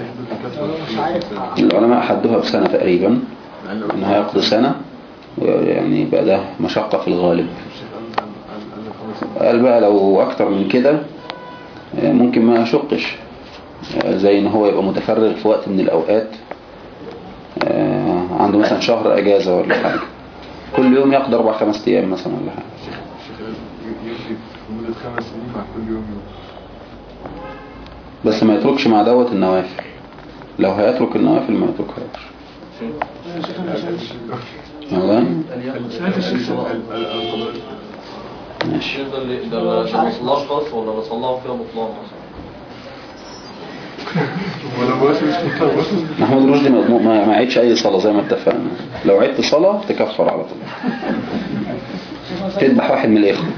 العلماء حدوها بسنة تقريبا، انها يقضي سنة، يعني بقى ده مشقة في الغالب. قال بقى لو اكتر من كده ممكن ما يشقش، زي ان هو يبقى متفرغ في وقت من الاوقات، عنده مثلا شهر اجازة ولا حاجة، كل يوم يقدر اربع خمس ايام مثلا ولا حاجة. مدة خمس سنين مع كل يوم يوم. بس ما يتركش مع دوت النوافل، لو هيترك النوافل ما يتركهاش. والله ماشي. ده ما صلاش خالص ولا بصلاه فيها بطلان مثلا؟ محمود رشدي ما ما عيدش اي صلاة زي ما اتفقنا، لو عدت صلاة تكفر على طول، تذبح واحد من الاخوة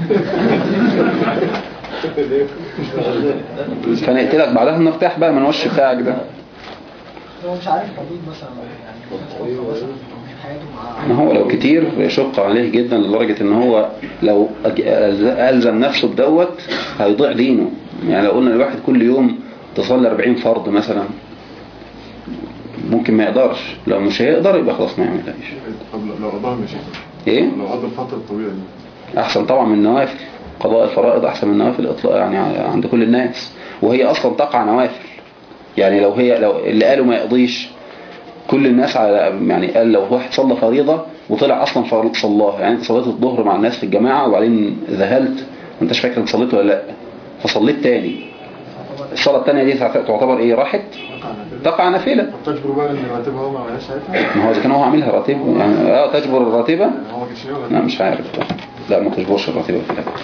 فنقتلك بعدها نرتاح بقى من وش بتاعك ده. هو مش عارف حدود مثلا يعني مثلا في حياته مع، ما هو لو كتير يشق عليه جدا لدرجة ان هو لو ألزم نفسه بدوت هيضيع دينه. يعني لو قلنا الواحد كل يوم تصلي أربعين فرض مثلا ممكن ما يقدرش، لو مش هيقدر يبقى خلاص ما يعملهاش. طب لو قضاها مش ايه؟ لو قضى الفترة الطويلة دي احسن طبعا من النوافل، قضاء الفرائض احسن من النوافل اطلاق يعني عند كل الناس، وهي اصلا تقع نوافل. يعني لو هي لو اللي قالوا ما يقضيش كل الناس على يعني قال لو واحد صلى فريضة وطلع اصلا فريضة صلاها، يعني انت صليت الظهر مع الناس في الجماعة وبعدين ذهلت وانت مش فاكر انت صليت ولا لا، فصليت تاني، الصلاة التانية دي تعتبر ايه؟ راحت تقع نافلة. تجبر بقى ان الراتبة هو ما عملهاش ساعتها؟ ما هو اذا كان هو عاملها راتبة يعني اه تجبر الراتبة؟ هو ما كانش يقول لا مش عارف، لا ما تجبرش الراتبة في الاخر،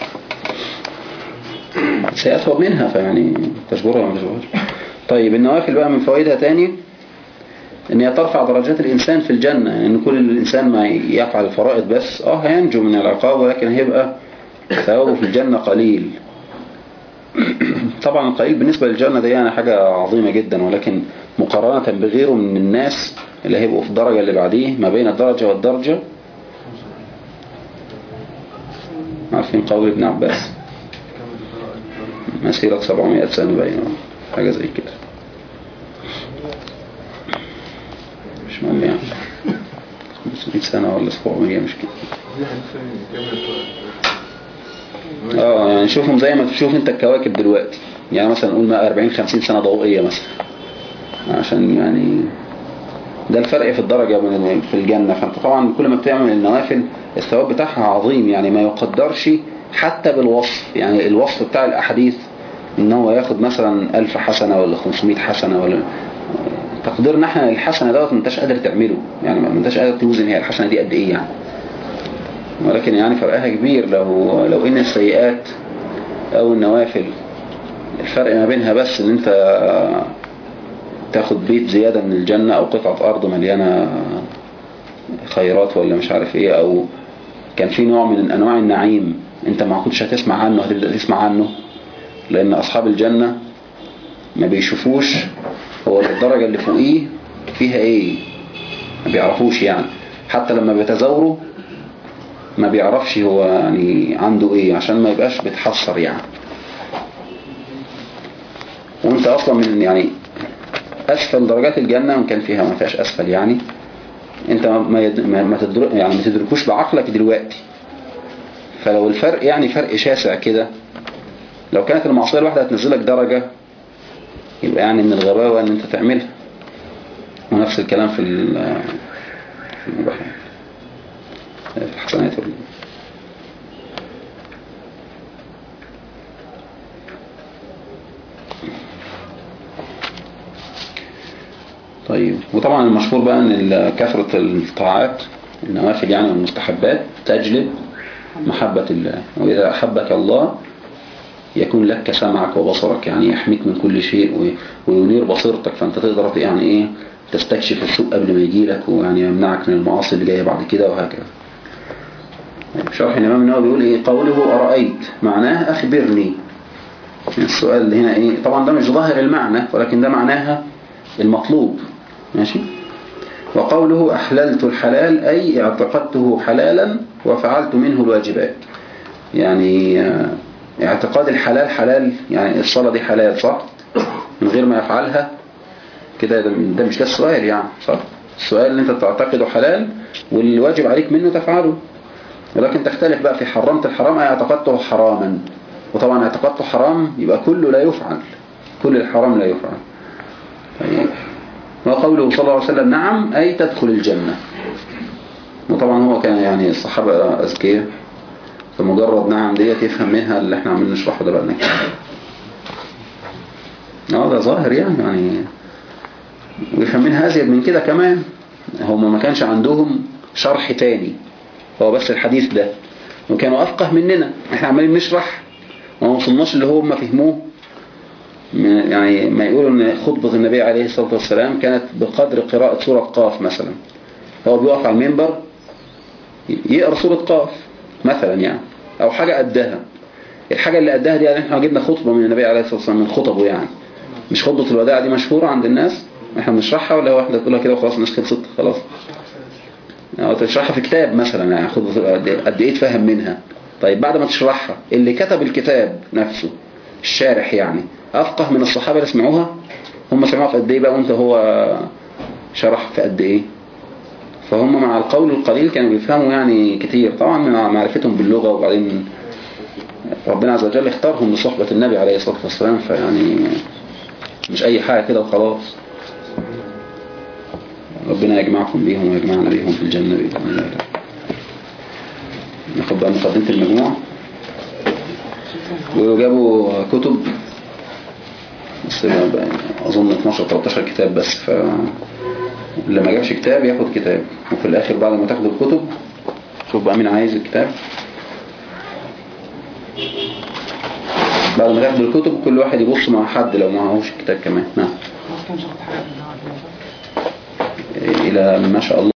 سيأثر منها فيعني تجبرها ولا ما تجبرهاش. طيب النوافل بقى من فوائدها تاني ان هي ترفع درجات الانسان في الجنة، يعني ان كل الانسان ما يفعل الفرائض بس اه هينجو من العقاب، ولكن هيبقى ثوابه في الجنة قليل. طبعا القليل بالنسبة للجنة دي يعني حاجة عظيمة جدا، ولكن مقارنة بغيره من الناس اللي هيبقوا في الدرجة اللي بعديه ما بين الدرجة والدرجة. عارفين قول ابن عباس مسيرة سبعمائة سنة باينة حاجة زي كده، مش مهم يعني خمسمائة سنة ولا سبعمائة مش كده. اه يعني شوفهم زي ما تشوف انت الكواكب دلوقتي، يعني مثلا نقول ما أربعين خمسين سنة ضوئية مثلا، عشان يعني ده الفرق في الدرجة من في الجنة. فانت طبعا كل ما بتعمل النوافل الثواب بتاعها عظيم، يعني ما يقدرش حتى بالوصف. يعني الوصف بتاع الأحاديث ان هو ياخد مثلا ألف حسنة ولا خمسمائة حسنة، ولا تقديرنا احنا الحسنة دوت ما انتش قادر تعمله، يعني ما انتش قادر توزن هي الحسنة دي قد ايه يعني. ولكن يعني فرقها كبير لو لو ان السيئات او النوافل الفرق ما بينها بس ان انت تاخد بيت زيادة من الجنة او قطعة ارض مليانة خيرات ولا مش عارف ايه، او كان في نوع من انواع النعيم انت ما كنتش هتسمع عنه هتبدأ تسمع عنه، لان اصحاب الجنة ما بيشوفوش هو الدرجة اللي فوقيه فيها ايه، ما بيعرفوش يعني. حتى لما بيتزوروا ما بيعرفش هو يعني عنده ايه، عشان ما يبقاش بيتحصر يعني. وانت اصلا من يعني اسفل درجات الجنة وان كان فيها ما فيهاش اسفل يعني، انت ما يد... ما تدرك يعني ما تدركوش بعقلك دلوقتي. فلو الفرق يعني فرق شاسع كده، لو كانت المعصية الواحدة هتنزلك درجة يبقى يعني من الغباوة ان انت تعملها. ونفس الكلام في في المباحات في الحسنات. طيب وطبعا المشهور بقى ان كثرة الطاعات النوافل يعني والمستحبات تجلب محبة الله، وإذا أحبك الله يكون لك سمعك وبصرك، يعني يحميك من كل شيء وينير بصيرتك، فأنت تقدر يعني إيه تستكشف السوء قبل ما يجيلك، ويعني يمنعك من المعاصي اللي جاية بعد كده وهكذا. شرح الإمام النووي بيقول إيه قوله أرأيت معناه أخبرني. السؤال اللي هنا إيه، طبعا ده مش ظاهر المعنى ولكن ده معناها المطلوب ماشي. وقوله أحللت الحلال أي اعتقدته حلالا وفعلت منه الواجبات، يعني اعتقاد الحلال حلال، يعني الصلاة دي حلال صح من غير ما يفعلها كده، ده مش ده السؤال يعني صح. السؤال اللي انت تعتقده حلال والواجب عليك منه تفعله، ولكن تختلف بقى في حرمت الحرام أي اعتقدته حراما. وطبعا اعتقدته حرام يبقى كله لا يفعل، كل الحرام لا يفعل. طيب وقوله صلى الله عليه وسلم نعم أي تدخل الجنة. وطبعا هو كان يعني الصحابة أذكياء، فمجرد نعم ديت يفهم منها اللي احنا عمالين نشرحه ده بقى لنا اه ده ظاهر يعني يعني ويفهم منها أزيد من كده كمان. هم ما كانش عندهم شرح تاني، هو بس الحديث ده، وكانوا أفقه مننا. احنا عمالين نشرح وما وصلناش اللي هو ما فهموه. يعني ما يقولوا ان خطبة النبي عليه الصلاة والسلام كانت بقدر قراءة سورة قاف مثلا، هو بيقف على المنبر يقرأ سورة قاف مثلا يعني، او حاجة قدها. الحاجة اللي قدها دي يعني احنا جبنا خطبة من النبي عليه الصلاة والسلام من خطبه يعني، مش خطبة الوداع دي مشهورة عند الناس احنا بنشرحها، ولا واحدة تقولها كده وخلاص الناس خلصت خلاص. او تشرحها في كتاب مثلا يعني خطبة قد ايه تفهم منها. طيب بعد ما تشرحها اللي كتب الكتاب نفسه الشارح يعني أفقه من الصحابة اللي سمعوها، هم سمعوها في قد ايه بقى وانت هو شرح في قد ايه. فهم مع القول القليل كانوا بيفهموا يعني كتير، طبعا من معرفتهم باللغة، وبعدين ربنا عز وجل اختارهم لصحبة النبي عليه الصلاة والسلام، فيعني مش اي حاجة كده وخلاص. ربنا يجمعكم بيهم ويجمعنا بيهم في الجنة بإذن الله. ناخد بقى مقدمة المجموع. وجابوا كتب بس أظن اثناشر تلتاشر كتاب بس، فاللي ما جابش كتاب ياخد كتاب، وفي الآخر بعد ما تاخد الكتب شوف بقى مين عايز الكتاب. بعد ما تاخد الكتب كل واحد يبص مع حد لو ما معهوش الكتاب كمان. نعم إلى ما شاء الله.